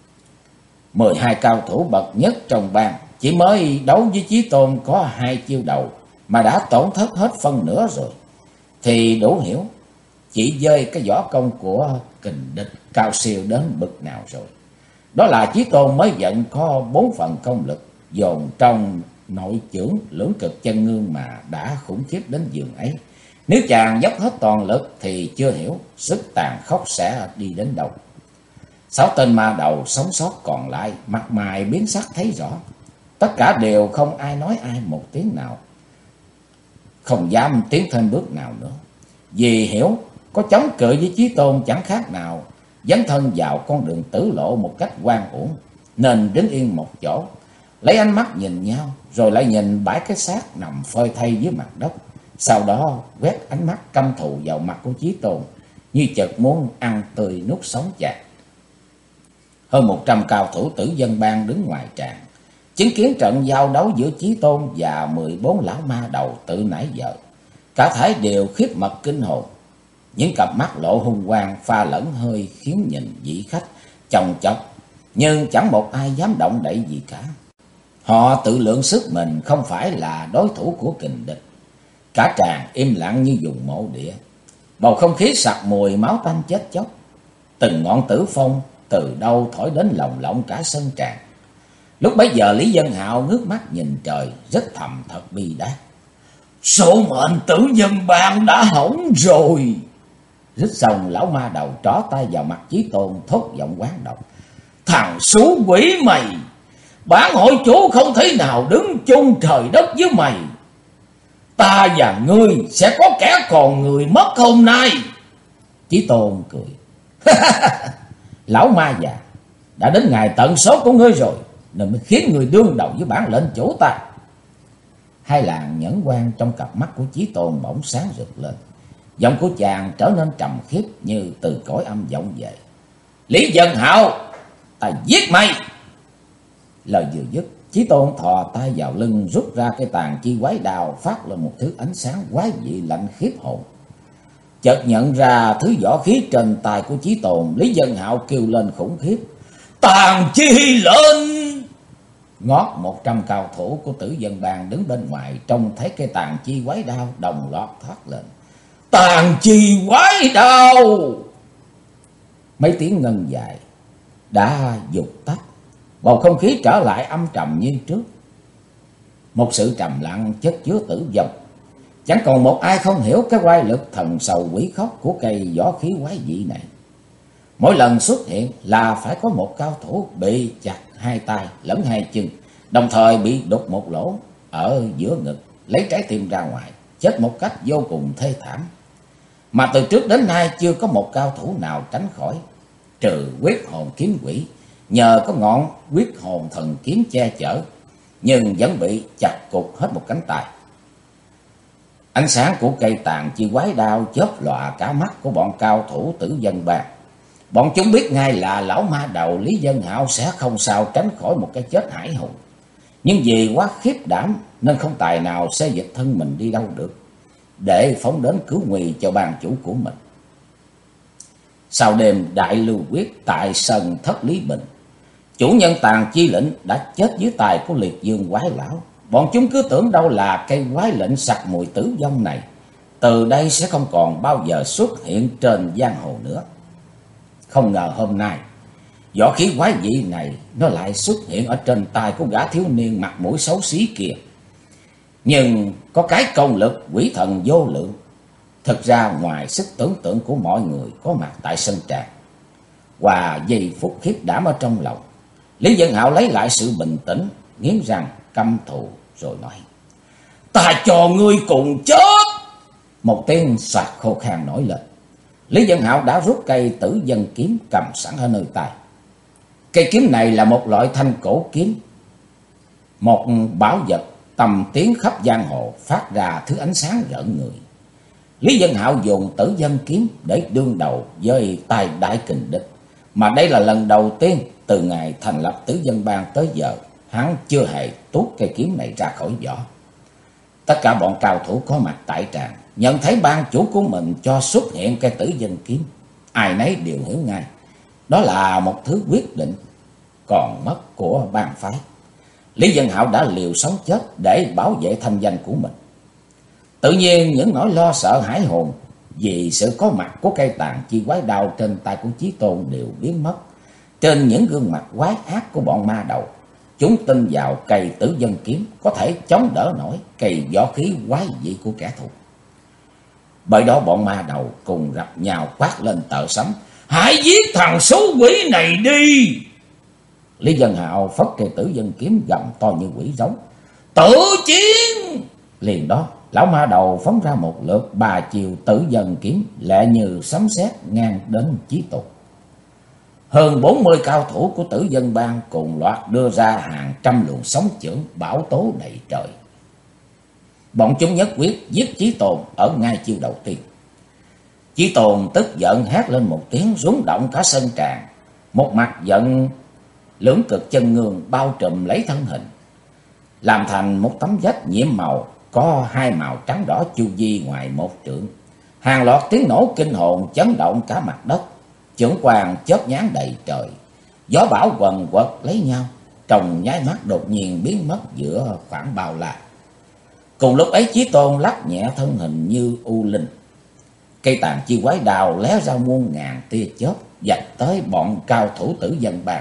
12 cao thủ bậc nhất trong bang chỉ mới đấu với Chí Tôn có 2 chiêu đầu mà đã tổn thất hết phân nửa rồi, thì đủ hiểu chỉ dơi cái võ công của kình địch cao siêu đến bực nào rồi. Đó là Chí Tôn mới giận có 4 phần công lực dồn trong nội chưởng lưỡng cực chân ngương mà đã khủng khiếp đến giường ấy. Nếu chàng dốc hết toàn lực thì chưa hiểu sức tàn khốc sẽ đi đến đâu. 6 tên ma đầu sống sót còn lại mặt mày biến sắc thấy rõ. Tất cả đều không ai nói ai một tiếng nào, không dám tiến thêm bước nào nữa, vì hiểu có chống cự với Chí Tôn chẳng khác nào dấn thân vào con đường tử lộ một cách oan uổng, nên đứng yên một chỗ, lấy ánh mắt nhìn nhau, rồi lại nhìn 7 cái xác nằm phơi thây dưới mặt đất. Sau đó quét ánh mắt căm thù vào mặt của Chí Tôn, như chợt muốn ăn tươi nuốt sống chàng. Hơn 100 cao thủ Tử Dân Bang đứng ngoài tràng, chứng kiến trận giao đấu giữa Chí Tôn và 14 lão ma đầu từ nãy giờ. Cả thảy đều khiếp mật kinh hồn, những cặp mắt lộ hung quang pha lẫn hơi khiến nhìn vị khách chồng chọc, nhưng chẳng một ai dám động đậy gì cả. Họ tự lượng sức mình không phải là đối thủ của kình địch. Cả tràng im lặng như vùng mộ địa, bầu không khí sặc mùi máu tanh chết chóc. Từng ngọn tử phong từ đâu thổi đến lồng lộng cả sân tràng. Lúc bấy giờ Lý Dân Hạo ngước mắt nhìn trời, rất thầm thật bi đát. Số mệnh Tử Dân Bang đã hỏng rồi. Rít xong, lão ma đầu trỏ tay vào mặt Chí Tôn, thốt giọng quán độc. Thằng xú quỷ mày, bản hội chủ không thể nào đứng chung trời đất với mày. Ta và ngươi sẽ có kẻ còn người mất hôm nay. Chí Tôn cười. Lão ma già, đã đến ngày tận số của ngươi rồi, nên mới khiến người đương đầu với bản lệnh chủ ta. Hai làn nhẫn quan trong cặp mắt của Chí Tôn bỗng sáng rực lên. Giọng của chàng trở nên trầm khiếp như từ cõi âm vọng về. Lý Dân Hạo, ta giết mày. Lời vừa dứt, Chí Tôn thò tay vào lưng, rút ra cái tàn chi quái đao, phát lên một thứ ánh sáng quái dị lạnh khiếp hồn. Chợt nhận ra thứ võ khí trên tay của Chí Tôn, Lý Dân Hạo kêu lên khủng khiếp. Tàn chi lên! Ngót 100 cao thủ của Tử Dân Bang đứng bên ngoài trông thấy cái tàn chi quái đao, đồng loạt thoát lên. Tàn chi quái đao! Mấy tiếng ngân dài đã vụt tắt, bầu không khí trở lại âm trầm như trước. một sự trầm lặng chất chứa tử vong. Chẳng còn một ai không hiểu cái oai lực thần sầu quỷ khóc của cây võ khí quái dị này. Mỗi lần xuất hiện là phải có một cao thủ bị chặt hai tay lẫn hai chân, đồng thời bị đục một lỗ ở giữa ngực, lấy trái tim ra ngoài, chết một cách vô cùng thê thảm. Mà từ trước đến nay chưa có một cao thủ nào tránh khỏi, trừ Quyết Hồn Kiếm Quỷ, nhờ có ngọn Quyết Hồn Thần Kiếm che chở, nhưng vẫn bị chặt cụt hết một cánh tay. Ánh sáng của cây tàn chi quái đao chớp lòa cả mắt của bọn cao thủ Tử Dân Bang. Bọn chúng biết ngay là lão ma đầu Lý Dân Hạo sẽ không sao tránh khỏi một cái chết hải hùng. Nhưng vì quá khiếp đảm nên không tài nào xê dịch thân mình đi đâu được, để phóng đến cứu nguy cho ban chủ của mình. Sau đêm đại lưu quyết tại sân Thất Lý Bình, chủ nhân Tàn Chi Lệnh đã chết dưới tay của Liệt Dương quái lão. Bọn chúng cứ tưởng đâu là cây quái lệnh sặc mùi tử vong này từ đây sẽ không còn bao giờ xuất hiện trên giang hồ nữa. Không ngờ hôm nay võ khí quái dị này nó lại xuất hiện ở trên tay của gã thiếu niên mặt mũi xấu xí kia. Nhưng có cái công lực quỷ thần vô lượng, thực ra ngoài sức tưởng tượng của mọi người có mặt tại sân tràng. Và giây phút khiếp đảm ở trong lòng, Lý Dân Hạo lấy lại sự bình tĩnh, nghiến răng căm thù rồi nói: "Ta cho ngươi cùng chết!" Một tiếng xoạt khô khan nổi lên. Lý Dân Hạo đã rút cây Tử Dân Kiếm cầm sẵn ở nơi tay. Cây kiếm này là một loại thanh cổ kiếm, một bảo vật tầm tiến khắp giang hồ, phát ra thứ ánh sáng rợn người. Lý Dân Hạo dùng Tử Dân Kiếm để đương đầu với tài đại kình địch, mà đây là lần đầu tiên từ ngày thành lập Tử Dân Bang tới giờ hắn chưa hề tuốt cây kiếm này ra khỏi vỏ. Tất cả bọn cao thủ có mặt tại tràng nhận thấy ban chủ của mình cho xuất hiện cây Tử Dân Kiếm, ai nấy đều hiểu ngay đó là một thứ quyết định còn mất của bang phái. Lý Dân Hạo đã liều sống chết để bảo vệ thanh danh của mình. Tự nhiên những nỗi lo sợ hãi hồn vì sự có mặt của cây Tàn Chi quái đao trên tay của Chí Tôn đều biến mất. Trên những gương mặt quái ác của bọn ma đầu, chúng tin vào cây Tử Dân Kiếm có thể chống đỡ nổi cây võ khí quái dị của kẻ thù. Bởi đó bọn ma đầu cùng gặp nhau quát lên tợ sấm: "Hãy giết thằng xấu quỷ này đi!" Lý Dân Hạo phất cây Tử Dân Kiếm gầm to như quỷ giống: "Tử chiến!" Liền đó lão ma đầu phóng ra một lượt 3 chiều Tử Dân Kiếm lẹ như sấm sét ngang đến Chí Tôn. Hơn 40 cao thủ của Tử Dân Bang cùng loạt đưa ra hàng trăm luồng sóng chưởng bão tố đầy trời. Bọn chúng nhất quyết giết Chí Tôn ở ngay chiêu đầu tiên. Chí Tôn tức giận hét lên một tiếng rúng động cả sân tràng, một mặt giận lưỡng cực chân ngương bao trùm lấy thân hình, làm thành một tấm vách nhiễm màu có hai màu trắng đỏ chu vi ngoài một trượng. Hàng loạt tiếng nổ kinh hồn chấn động cả mặt đất, chưởng quang chớp nhoáng đầy trời, gió bão quần quật lấy nhau, trong nháy mắt đột nhiên biến mất giữa khoảng bao la. Cùng lúc ấy Chí Tôn lắc nhẹ thân hình như u linh, cây Tàn Chi quái đào lé ra muôn ngàn tia chớp vạch tới bọn cao thủ Tử Dân Bang.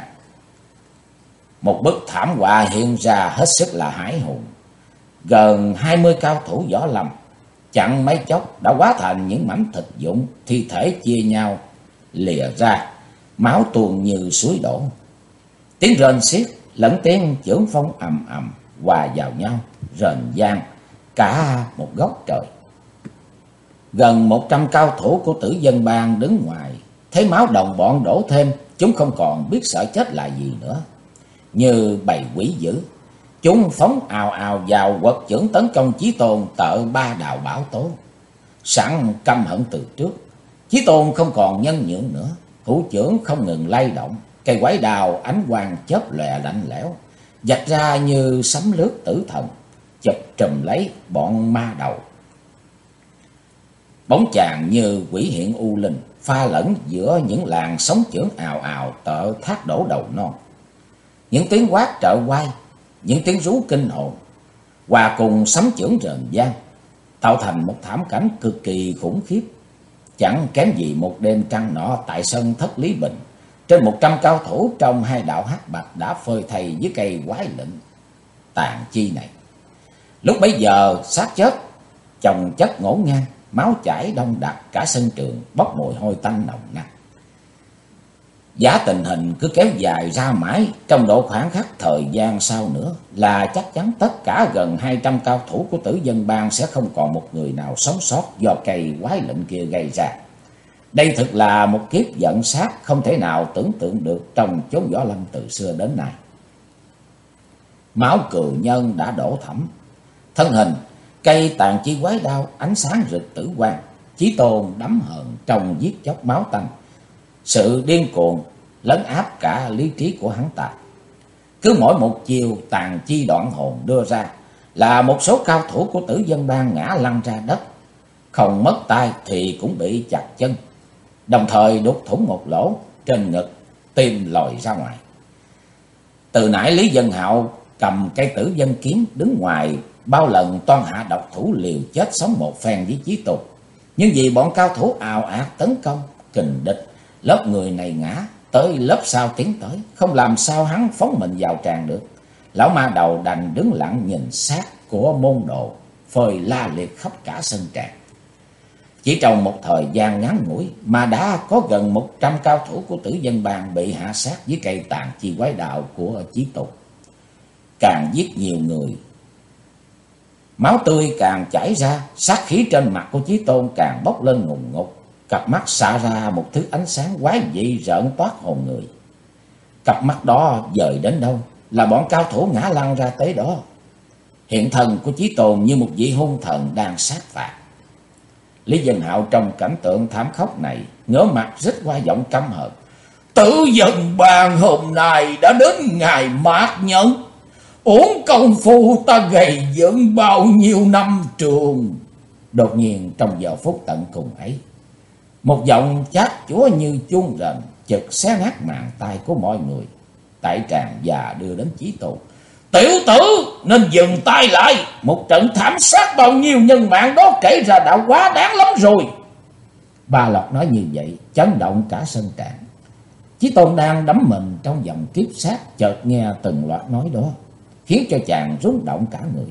Một bức thảm họa hiện ra hết sức là hãi hùng. Gần 20 cao thủ võ lâm chẳng mấy chốc đã hóa thành những mảnh thịt vụn, thi thể chia nhau lìa ra, máu tuôn như suối đổ. Tiếng rên xiết lẫn tiếng chưởng phong ầm ầm hòa vào nhau, rền vang cả một góc trời. Gần 100 cao thủ của Tử Dân Bang đứng ngoài, thấy máu đồng bọn đổ thêm, chúng không còn biết sợ chết là gì nữa. Như bầy quỷ dữ, chúng phóng ào ào vào quật chưởng tấn công Chí Tôn tợ ba đào bão tố. Sẵn căm hận từ trước, Chí Tôn không còn nhân nhượng nữa, thủ chưởng không ngừng lay động, cây quái đào ánh quang chớp lòe lạnh lẽo, vạch ra như sấm lướt tử thần, chụp trùm lấy bọn ma đầu. Bóng chàng như quỷ hiện u linh, pha lẫn giữa những làn sóng chưởng ào ào tợ thác đổ đầu non. Những tiếng quát trợ quay, những tiếng rú kinh hồn, hòa cùng sấm chưởng rền vang, tạo thành một thảm cảnh cực kỳ khủng khiếp. Chẳng kém gì một đêm trăng nọ tại sân Thất Lý Bình, trên 100 cao thủ trong hai đạo hắc bạch đã phơi thây dưới cây quái lệnh Tàn Chi này. Lúc bấy giờ xác chết chồng chất ngổn ngang, máu chảy đông đặc cả sân trường, bốc mùi hôi tanh nồng nặc. Giả tình hình cứ kéo dài ra mãi, trong độ khoảng khắc thời gian sau nữa là chắc chắn tất cả gần 200 cao thủ của Tử Dân Bang sẽ không còn một người nào sống sót do cây quái lệnh kia gây ra. Đây thực là một kiếp giận sát không thể nào tưởng tượng được trong chốn võ lâm từ xưa đến nay. Máu cừu nhân đã đổ thẫm, thân hình cây tàn chi quái đao ánh sáng rực tử quang. Chí Tôn đắm hờn trong giết chóc máu tanh, sự điên cuồng lấn áp cả lý trí của hắn ta. Cứ mỗi một chiều tàn chi đoạn hồn đưa ra là một số cao thủ của Tử Dân Bang ngã lăn ra đất, không mất tay thì cũng bị chặt chân, đồng thời đục thủng một lỗ trên ngực, tim lòi ra ngoài. Từ nãy Lý Dân Hạo cầm cây Tử Dân kiếm đứng ngoài bao lần toan hạ độc thủ liều chết sống một phen với Chí Tôn, nhưng vì bọn cao thủ ào ạt tấn công kình địch, lớp người này ngã tới lớp sau tiến tới, không làm sao hắn phóng mình vào tràn được. Lão ma đầu đành đứng lặng nhìn xác của môn đồ phơi la liệt khắp cả sân tràng. Chỉ trong một thời gian ngắn ngủi mà đã có gần 100 cao thủ của Tử Dân Bang bị hạ sát với cây tàn chi quái đạo của Chí Tôn. Càng giết nhiều người, máu tươi càng chảy ra, sát khí trên mặt của Chí Tôn càng bốc lên ngùn ngụt. Cặp mắt xạ ra một thứ ánh sáng quái dị rợn toát hồn người. Cặp mắt đó dời đến đâu là bọn cao thủ ngã lăn ra tới đó. Hiện thân của Chí Tôn như một vị hung thần đang sát phạt. Lý Dân Hạo trong cảnh tượng thảm khốc này ngửa mặt rít qua giọng căm hờn: Tử Dân Bang hôm nay đã đến ngày mát nhân, uổng công phu ta gầy dựng bao nhiêu năm trường. Đột nhiên trong giờ phút tận cùng ấy, một giọng chát chúa như chuông rền chợt xé nát màng tai của mọi người tại tràng và đưa đến Chí Tôn. Tiểu tử nên dừng tay lại, một trận thảm sát bao nhiêu nhân mạng đó kể ra đã quá đáng lắm rồi. Ba Lộc nói như vậy chấn động cả sân tràng. Chí Tôn đang đắm mình trong dòng kiếp sát, chợt nghe từng loạt nói đó khiến cho chàng rung động cả người.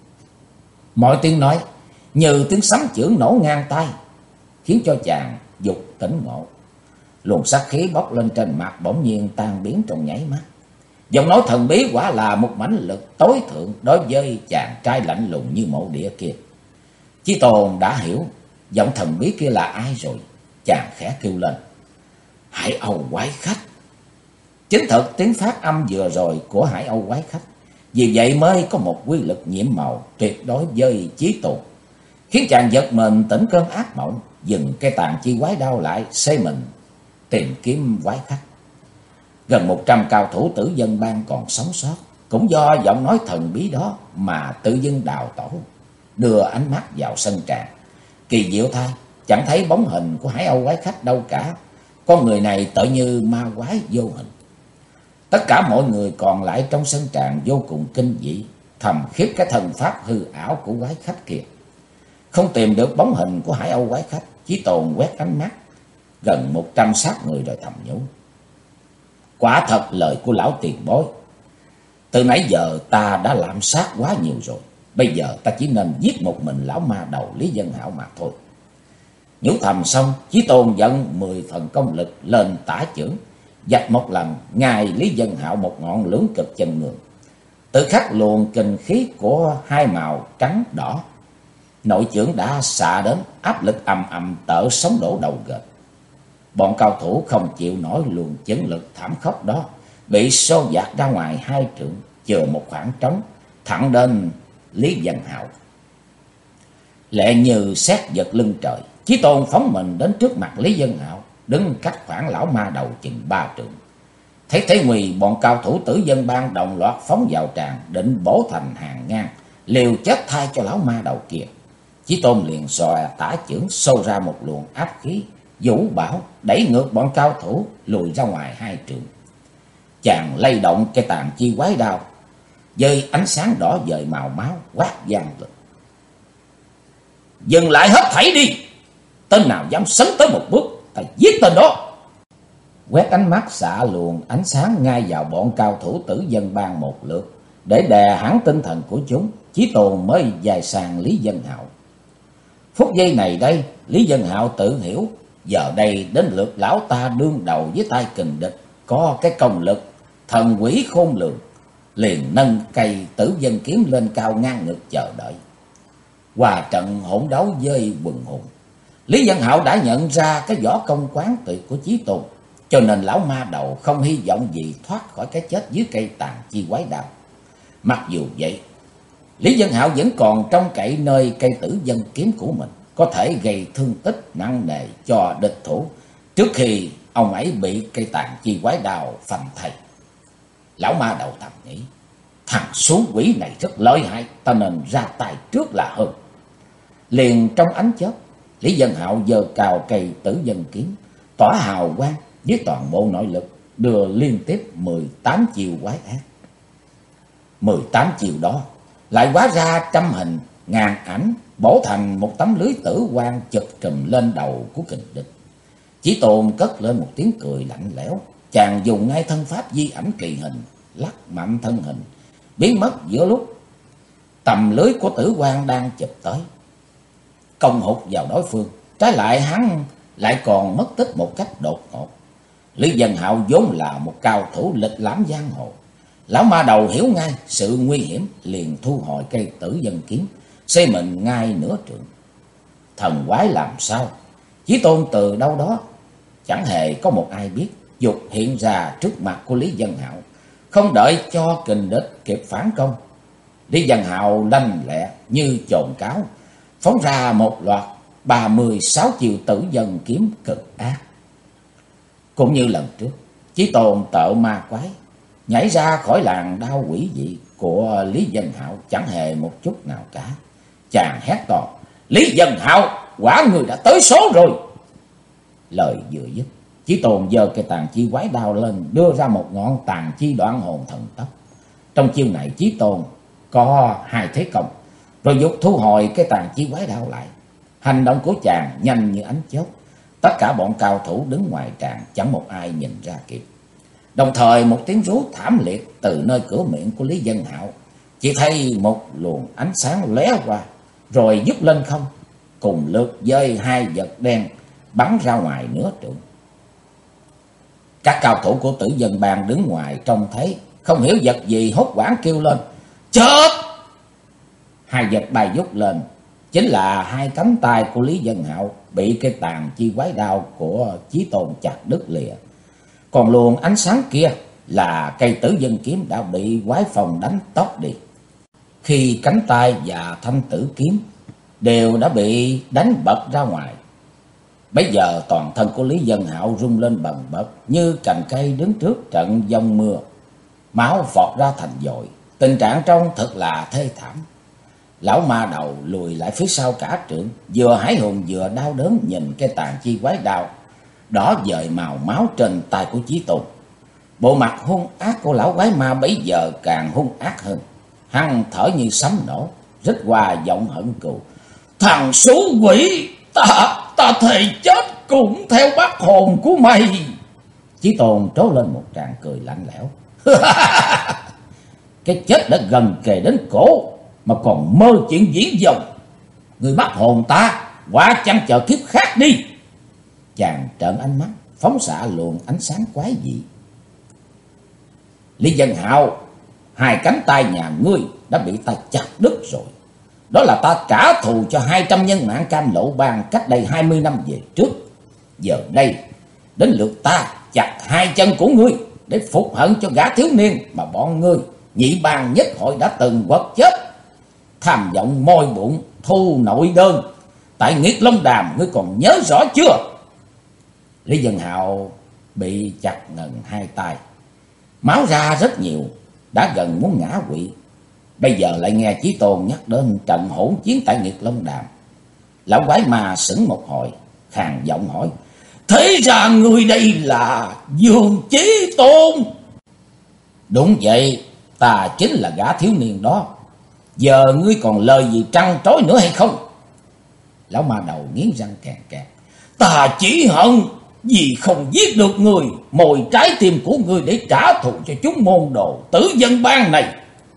Mọi tiếng nói như tiếng sấm chưởng nổ ngang tai, khiến cho chàng dục tỉnh ngộ. Luồng sát khí bốc lên trên mặt bỗng nhiên tan biến trong nháy mắt. Giọng nói thần bí quả là một mãnh lực tối thượng đối với chàng trai lạnh lùng như mộ địa kia. Chí Tôn đã hiểu giọng thần bí kia là ai rồi. Chàng khẽ kêu lên: Hải Âu quái khách. Chính thực tiếng phát âm vừa rồi của Hải Âu quái khách, vì vậy mới có một quy lực nhiễm màu tuyệt đối với Chí Tôn, khiến chàng giật mình tỉnh cơn ác mộng, dừng cây tàn chi quái đao lại, xây mình tìm kiếm quái khách. Gần 100 cao thủ Tử Dân Bang còn sống sót, cũng do giọng nói thần bí đó mà tự dưng đào tổ đưa ánh mắt vào sân tràng. Kỳ diệu thay, chẳng thấy bóng hình của Hải Âu quái khách đâu cả. Con người này tựa như ma quái vô hình. Tất cả mọi người còn lại trong sân tràng vô cùng kinh dị, thầm khiếp cái thần pháp hư ảo của quái khách kia. Không tìm được bóng hình của Hải Âu quái khách, Chí Tôn quét ánh mắt gần 100 xác người rồi thầm nhủ: Quả thật lời của lão tiền bối, từ nãy giờ ta đã lạm sát quá nhiều rồi, bây giờ ta chỉ nên giết một mình lão ma đầu Lý Dân Hạo mà thôi. Nhủ thầm xong, Chí Tôn dẫn 10 phần công lực lên tả chưởng, dạch một lần ngài Lý Dân Hạo một ngọn lưỡng cực chân ngường. Tự khắc luồng kinh khí của hai màu trắng đỏ, nội chưởng đã xạ đến, áp lực ầm ầm tợ sống đổ đầu gệt. Bọn cao thủ không chịu nổi luồng chấn lực thảm khốc đó, bị xô dạt ra ngoài 2 trượng, chừa một khoảng trống thẳng đến Lý Dân Hạo. Lẹ như sét giật lưng trời, Chí Tôn phóng mình đến trước mặt Lý Dân Hạo, đứng cách khoảng lão ma đầu chừng 3 trượng. Thấy thế nguy, bọn cao thủ Tử Dân Bang đồng loạt phóng vào tràng, định bổ thành hàng ngang, liều chết thay cho lão ma đầu kia. Chí Tôn liền xòe tả chưởng xô ra một luồng áp khí vũ bão, đẩy ngược bọn cao thủ lùi ra ngoài 2 trượng. Chàng lay động cái tàn chi quái đao, dơi ánh sáng đỏ dời màu máu, quát vang lên: Dừng lại hết thảy đi! Tên nào dám sấn tới một bước, ta giết tên đó! Quét ánh mắt xạ luồng ánh sáng ngay vào bọn cao thủ Tử Dân Bang một lượt, để đè hẳn tinh thần của chúng, Chí Tôn mới dài sàng Lý Dân Hạo. Phút giây này đây, Lý Dân Hạo tự hiểu, giờ đây đến lượt lão ta đương đầu với tay kình địch, có cái công lực thần quỷ khôn lường, liền nâng cây Tử Vân kiếm lên cao ngang ngực chờ đợi. Qua trận hỗn đấu với quần hùng, Lý Dân Hạo đã nhận ra cái võ công quán tuyệt của Chí Tôn, cho nên lão ma đầu không hy vọng gì thoát khỏi cái chết dưới cây tàn chi quái đao. Mặc dù vậy, Lý Dân Hạo vẫn còn trông cậy nơi cây Tử Vân kiếm của mình có thể gây thương tích nặng nề cho địch thủ trước khi ông ấy bị cây tàn chi quái đao phanh thây. Lão ma đầu thầm nghĩ, thằng số quỷ này rất lợi hại, ta nên ra tay trước là hơn. Liền trong ánh chớp, Lý Dân Hạo giơ cao cây Tử Vân kiếm, tỏa hào quang với toàn bộ nội lực, đưa liên tiếp 18 chiều quái ác. 18 chiều đó lại hóa ra trăm hình ngàn ảnh, bổ thành một tấm lưới tử quang chụp trùm lên đầu của kình địch. Chí Tôn cất lên một tiếng cười lạnh lẽo, chàng dùng ngay thân pháp di ảnh kỳ hình, lắc mạnh thân hình, biến mất giữa lúc tầm lưới của tử quang đang chụp tới, công hụt vào đối phương. Trái lại hắn lại còn mất tích một cách đột ngột. Lý Dân Hạo vốn là một cao thủ lịch lãm giang hồ, lão ma đầu hiểu ngay sự nguy hiểm, liền thu hồi cây Tử Vân kiếm, xây mình ngay nửa trượng. Thần quái làm sao? Chí Tôn từ đâu đó chẳng hề có một ai biết, dục hiện ra trước mặt của Lý Dân Hạo, không đợi cho kình địch kịp phản công. Lý Dân Hạo lanh lẹ như chồn cáo, phóng ra một loạt 36 chiều Tử Vân kiếm cực ác. Cũng như lần trước, Chí Tôn tợ ma quái nhảy ra khỏi làng đao quỷ dị của Lý Dân Hạo chẳng hề một chút nào cả. Chàng hét to, Lý Dân Hạo, quả người đã tới số rồi. Lời vừa dứt, Chí Tôn giơ cây tàn chi quái đao lên, đưa ra một ngọn tàn chi đoạn hồn thần tốc. Trong chiêu này, Chí Tôn có hai thế công, rồi dục thu hồi cái tàn chi quái đao lại. Hành động của chàng nhanh như ánh chớp, tất cả bọn cao thủ đứng ngoài tràng chẳng một ai nhìn ra kịp. Đồng thời một tiếng rú thảm liệt từ nơi cửa miệng của Lý Dân Hạo, chỉ thấy một luồng ánh sáng lóe qua rồi dứt lên không, cùng lượt với hai vật đen bắn ra ngoài nửa trượng. Các cao thủ của Tử Vân Bang đứng ngoài trông thấy, không hiểu vật gì hốt hoảng kêu lên, chết! Hai vật bay vút lên, chính là hai cánh tay của Lý Dân Hạo bị cây tàn chi quái đao của Chí Tôn chặt đứt lìa. Còn luồng ánh sáng kia là cây Tử Vân kiếm đã bị quái phong đánh tóc đi. Khi cánh tay và thanh tử kiếm đều đã bị đánh bật ra ngoài. Bây giờ toàn thân của Lý Dân Hạo rung lên bần bật như cành cây đứng trước trận giông mưa, máu vọt ra thành dội, tình trạng trông thật là thê thảm. Lão ma đầu lùi lại phía sau cả trượng, vừa hãi hùng vừa đau đớn nhìn cái tàn chi quái đao đỏ dời màu máu trên tay của Chí Tôn. Bộ mặt hung ác của lão quái ma bấy giờ càng hung ác hơn. Hắn thở như sấm nổ, rít qua giọng hận cừu, thằng xú quỷ, ta thề chết cũng theo bắt hồn của mày. Chí Tôn trố lên một tràng cười lạnh lẽo. Cái chết đã gần kề đến cổ mà còn mơ chuyện diễn vong. Người bắt hồn ta, quả chăng chờ kiếp khác đi. Chàng trợn ánh mắt, phóng xạ luồng ánh sáng quái dị. Lý Dân Hạo, hai cánh tay nhà ngươi đã bị ta chặt đứt rồi. Đó là ta trả thù cho 200 nhân mạng Cam Lộ Bang cách đây 20 năm về trước. Giờ đây, đến lượt ta chặt hai chân của ngươi để phục hận cho gã thiếu niên mà bọn ngươi nhị bang nhất hội đã từng quật chết. Tham vọng môi bụng, thu nội đơn, tại Nghiệt Long Đàm ngươi còn nhớ rõ chưa? Lý Dân Hạo bị chặt ngần hai tay, máu ra rất nhiều, đã gần muốn ngã quỵ. Bây giờ lại nghe Chí Tôn nhắc đến trận hỗn chiến tại Nghiệt Long Đàm. Lão quái ma sững một hồi, khàn giọng hỏi, thế ra người đây là Dương Chí Tôn? Đúng vậy, ta chính là gã thiếu niên đó. Giờ ngươi còn lời gì trăn trối nữa hay không? Lão ma đầu nghiến răng kẹt kẹt, ta chỉ hận vì không giết được người, mồi trái tim của ngươi để trả thù cho chúng môn đồ Tử Vân Bang này.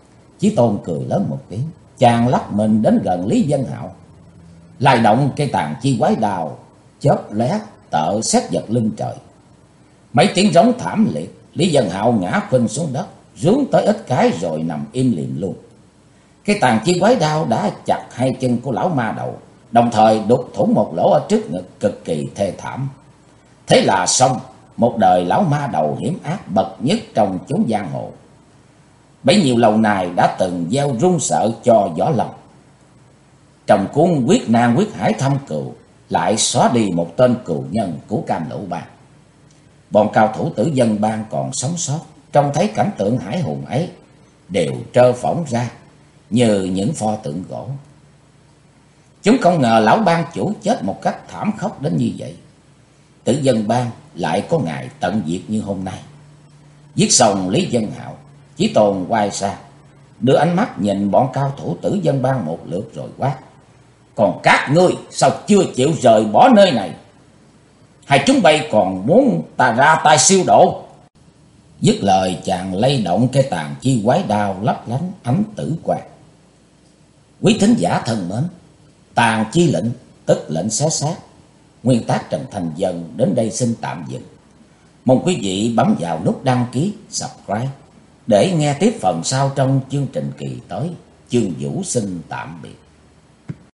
Chí Tôn cười lớn một tiếng, chàng lắc mình đến gần Lý Vân Hạo, lay động cây tàn chi quái đào, chớp lóe tợ xét giật lưng trời. Mấy tiếng rống thảm liệt, Lý Vân Hạo ngã phịch xuống đất, rướn tới ít cái rồi nằm im lìm luôn. Cái tàn chi quái đao đã chặt hai chân của lão ma đầu, đồng thời đục thủng một lỗ ở trước ngực cực kỳ thê thảm. Thế là xong một đời lão ma đầu hiểm ác bậc nhất trong chốn giang hồ. Bấy nhiêu lâu nay đã từng gieo run sợ cho Võ Lâm. Trong cuốn Quyết Nan Quyết Hải Thâm Cừu lại xóa đi một tên cừu nhân của Cam Lũ Bang. Bọn cao thủ Tử Dân Bang còn sống sót, trông thấy cảnh tượng hải hùng ấy đều trơ phỏng ra như những pho tượng gỗ. Chúng không ngờ lão bang chủ chết một cách thảm khốc đến như vậy. Tử Dân Bang lại có ngày tận diệt như hôm nay. Giết xong Lý Vân Hạo, Chí Tôn quay sang, đưa ánh mắt nhìn bọn cao thủ Tử Dân Bang một lượt rồi quát: còn các ngươi sao chưa chịu rời bỏ nơi này? Hay chúng bay còn muốn ta ra tay siêu độ? Dứt lời chàng lay động cái tàn chi quái đao lấp lánh ánh tử quang. Quý thính giả thân mến, tàn chi lệnh tức lệnh xé xác, nguyên tác Trần Thành Dân đến đây xin tạm dừng. Mong quý vị bấm vào nút đăng ký, subscribe để nghe tiếp phần sau trong chương trình kỳ tới. Chương Vũ xin tạm biệt.